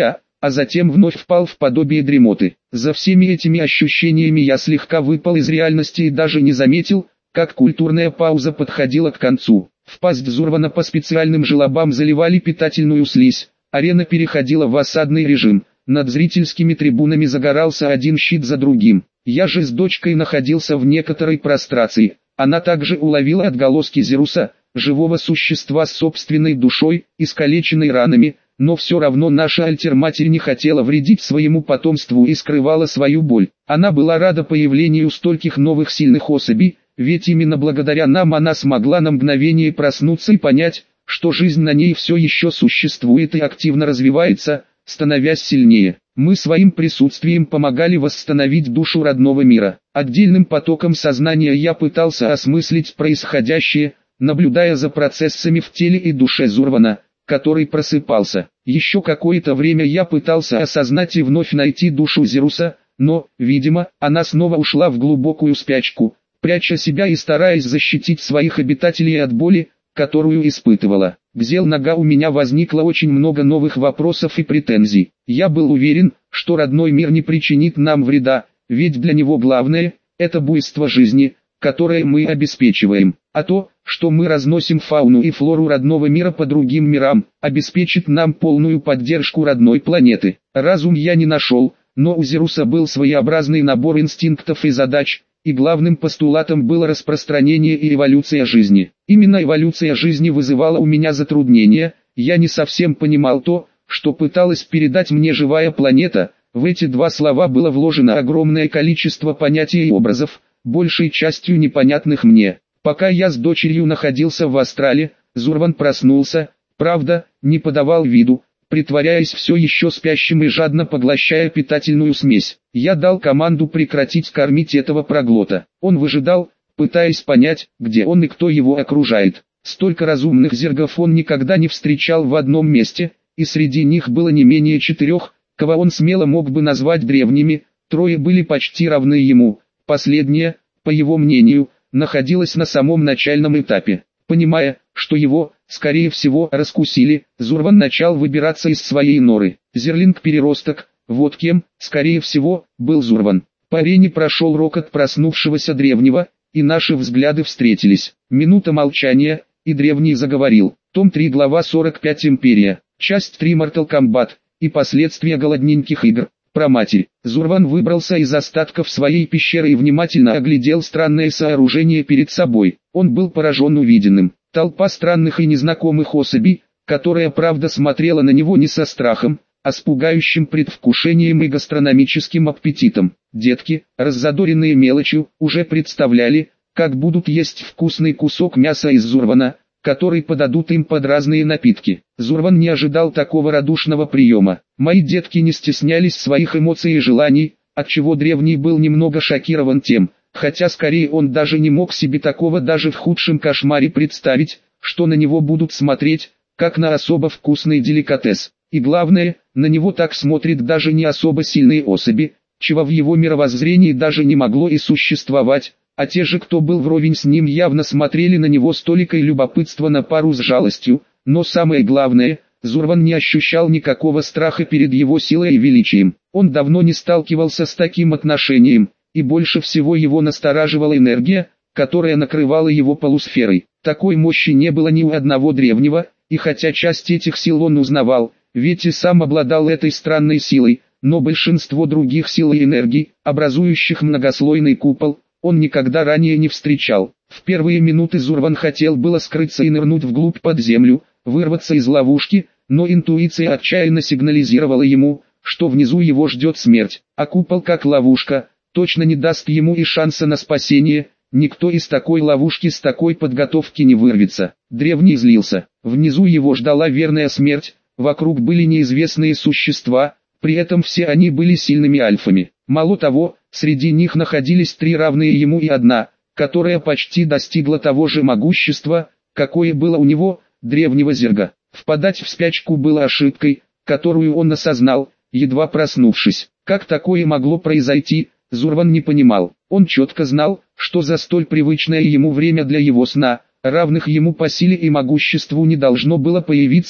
а затем вновь впал в подобие дремоты. За всеми этими ощущениями я слегка выпал из реальности и даже не заметил, как культурная пауза подходила к концу. В пасть Зурвана по специальным желобам заливали питательную слизь, арена переходила в осадный режим, над зрительскими трибунами загорался один щит за другим. Я же с дочкой находился в некоторой прострации, она также уловила отголоски Зеруса, живого существа с собственной душой, искалеченной ранами, но все равно наша альтерматерь не хотела вредить своему потомству и скрывала свою боль. Она была рада появлению стольких новых сильных особей, ведь именно благодаря нам она смогла на мгновение проснуться и понять, что жизнь на ней все еще существует и активно развивается, становясь сильнее. Мы своим присутствием помогали восстановить душу родного мира. Отдельным потоком сознания я пытался осмыслить происходящее, наблюдая за процессами в теле и душе Зурвана, который просыпался. Еще какое-то время я пытался осознать и вновь найти душу Зеруса, но, видимо, она снова ушла в глубокую спячку, пряча себя и стараясь защитить своих обитателей от боли, которую испытывала. К Зел-Нага у меня возникло очень много новых вопросов и претензий. Я был уверен, что родной мир не причинит нам вреда, ведь для него главное – это буйство жизни, которое мы обеспечиваем. А то, что мы разносим фауну и флору родного мира по другим мирам, обеспечит нам полную поддержку родной планеты. Разум я не нашел, но у Зеруса был своеобразный набор инстинктов и задач, и главным постулатом было распространение и эволюция жизни. Именно эволюция жизни вызывала у меня затруднения, я не совсем понимал то, что пыталась передать мне живая планета. В эти два слова было вложено огромное количество понятий и образов, большей частью непонятных мне. Пока я с дочерью находился в астрале, Зурван проснулся, правда, не подавал виду, притворяясь все еще спящим и жадно поглощая питательную смесь. Я дал команду прекратить кормить этого проглота. Он выжидал, пытаясь понять, где он и кто его окружает. Столько разумных зергов он никогда не встречал в одном месте, и среди них было не менее 4, кого он смело мог бы назвать древними, 3 были почти равны ему, последняя, по его мнению, находилась на самом начальном этапе. Понимая, что его, скорее всего, раскусили, Зурван начал выбираться из своей норы. Зерлинг-переросток, вот кем, скорее всего, был Зурван. По арене прошел рокот проснувшегося древнего, и наши взгляды встретились. Минута молчания, и древний заговорил. Том 3, глава 45, Империя. Часть 3, Mortal Kombat, и последствия голодненьких игр. Проматерь. Зурван выбрался из остатков своей пещеры и внимательно оглядел странное сооружение перед собой. Он был поражен увиденным. Толпа странных и незнакомых особей, которая правда смотрела на него не со страхом, а с пугающим предвкушением и гастрономическим аппетитом. Детки, раззадоренные мелочью, уже представляли, как будут есть вкусный кусок мяса из Зурвана, который подадут им под разные напитки. Зурван не ожидал такого радушного приема. Мои детки не стеснялись своих эмоций и желаний, отчего древний был немного шокирован тем, хотя скорее он даже не мог себе такого даже в худшем кошмаре представить, что на него будут смотреть, как на особо вкусный деликатес. И главное, на него так смотрят даже не особо сильные особи, чего в его мировоззрении даже не могло и существовать, а те же, кто был вровень с ним, явно смотрели на него с толикой любопытства на пару с жалостью, но самое главное, Зурван не ощущал никакого страха перед его силой и величием. Он давно не сталкивался с таким отношением, и больше всего его настораживала энергия, которая накрывала его полусферой. Такой мощи не было ни у одного древнего, и хотя часть этих сил он узнавал, ведь и сам обладал этой странной силой, но большинство других сил и энергий, образующих многослойный купол, он никогда ранее не встречал. В первые минуты Зурван хотел было скрыться и нырнуть вглубь под землю, вырваться из ловушки, но интуиция отчаянно сигнализировала ему, что внизу его ждет смерть, а купол как ловушка, точно не даст ему и шанса на спасение. Никто из такой ловушки с такой подготовки не вырвется. Древний злился, внизу его ждала верная смерть, вокруг были неизвестные существа, при этом все они были сильными альфами. Мало того, среди них находились 3 равные ему и одна, которая почти достигла того же могущества, какое было у него, древнего зерга. Впадать в спячку было ошибкой, которую он осознал, едва проснувшись. Как такое могло произойти, Зурван не понимал. Он четко знал, что за столь привычное ему время для его сна, равных ему по силе и могуществу не должно было появиться,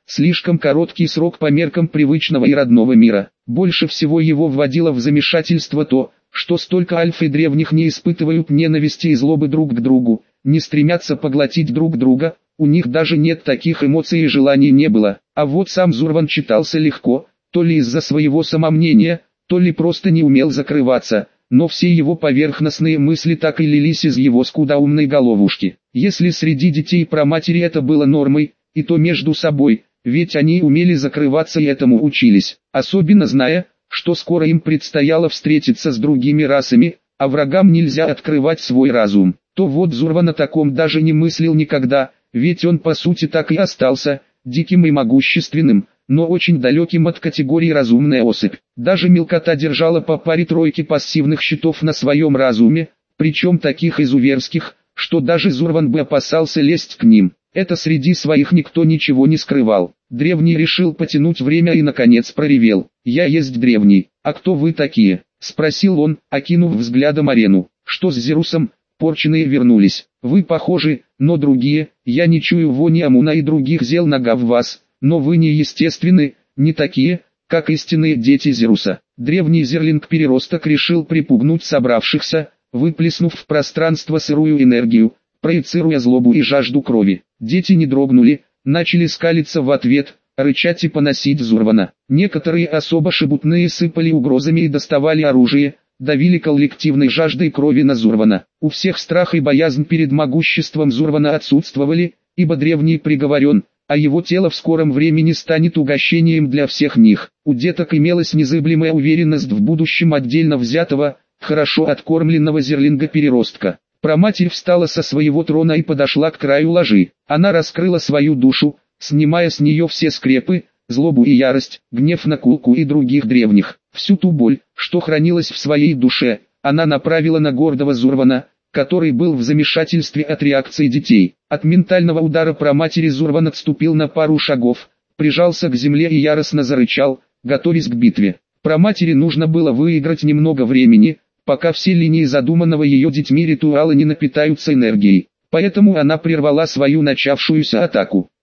Слишком короткий срок по меркам привычного и родного мира. Больше всего его вводило в замешательство то, что столько альф и древних не испытывают ненависти и злобы друг к другу, не стремятся поглотить друг друга, у них даже нет таких эмоций и желаний не было. А вот сам Зурван читался легко, то ли из-за своего самомнения, то ли просто не умел закрываться, но все его поверхностные мысли так и лились из его скудоумной головушки. Если среди детей праматери это было нормой, и то между собой, ведь они умели закрываться и этому учились, особенно зная, что скоро им предстояло встретиться с другими расами, а врагам нельзя открывать свой разум, то вот Зурван о таком даже не мыслил никогда, ведь он по сути так и остался, диким и могущественным, но очень далеким от категории разумная особь. Даже мелкота держала по паре-тройке пассивных щитов на своем разуме, причем таких изуверских, что даже Зурван бы опасался лезть к ним. Это среди своих никто ничего не скрывал. Древний решил потянуть время и наконец проревел: «Я есть древний, а кто вы такие?» — спросил он, окинув взглядом арену. «Что с Зерусом? Порченые вернулись. Вы похожи, но другие, я не чую вони Амуна и других зел нога в вас, но вы не естественны, не такие, как истинные дети Зеруса». Древний зерлинг-переросток решил припугнуть собравшихся, выплеснув в пространство сырую энергию, проецируя злобу и жажду крови. Дети не дрогнули, начали скалиться в ответ, рычать и поносить Зурвана. Некоторые особо шебутные сыпали угрозами и доставали оружие, давили коллективной жаждой крови на Зурвана. У всех страх и боязнь перед могуществом Зурвана отсутствовали, ибо древний приговорен, а его тело в скором времени станет угощением для всех них. У деток имелась незыблемая уверенность в будущем отдельно взятого, хорошо откормленного зерлинга-переростка. Праматерь встала со своего трона и подошла к краю ложи. Она раскрыла свою душу, снимая с нее все скрепы, злобу и ярость, гнев на Кулку и других древних. Всю ту боль, что хранилась в своей душе, она направила на гордого Зурвана, который был в замешательстве от реакции детей. От ментального удара праматери Зурван отступил на пару шагов, прижался к земле и яростно зарычал, готовясь к битве. Праматери нужно было выиграть немного времени, пока все линии задуманного ее детьми ритуала не напитаются энергией. Поэтому она прервала свою начавшуюся атаку.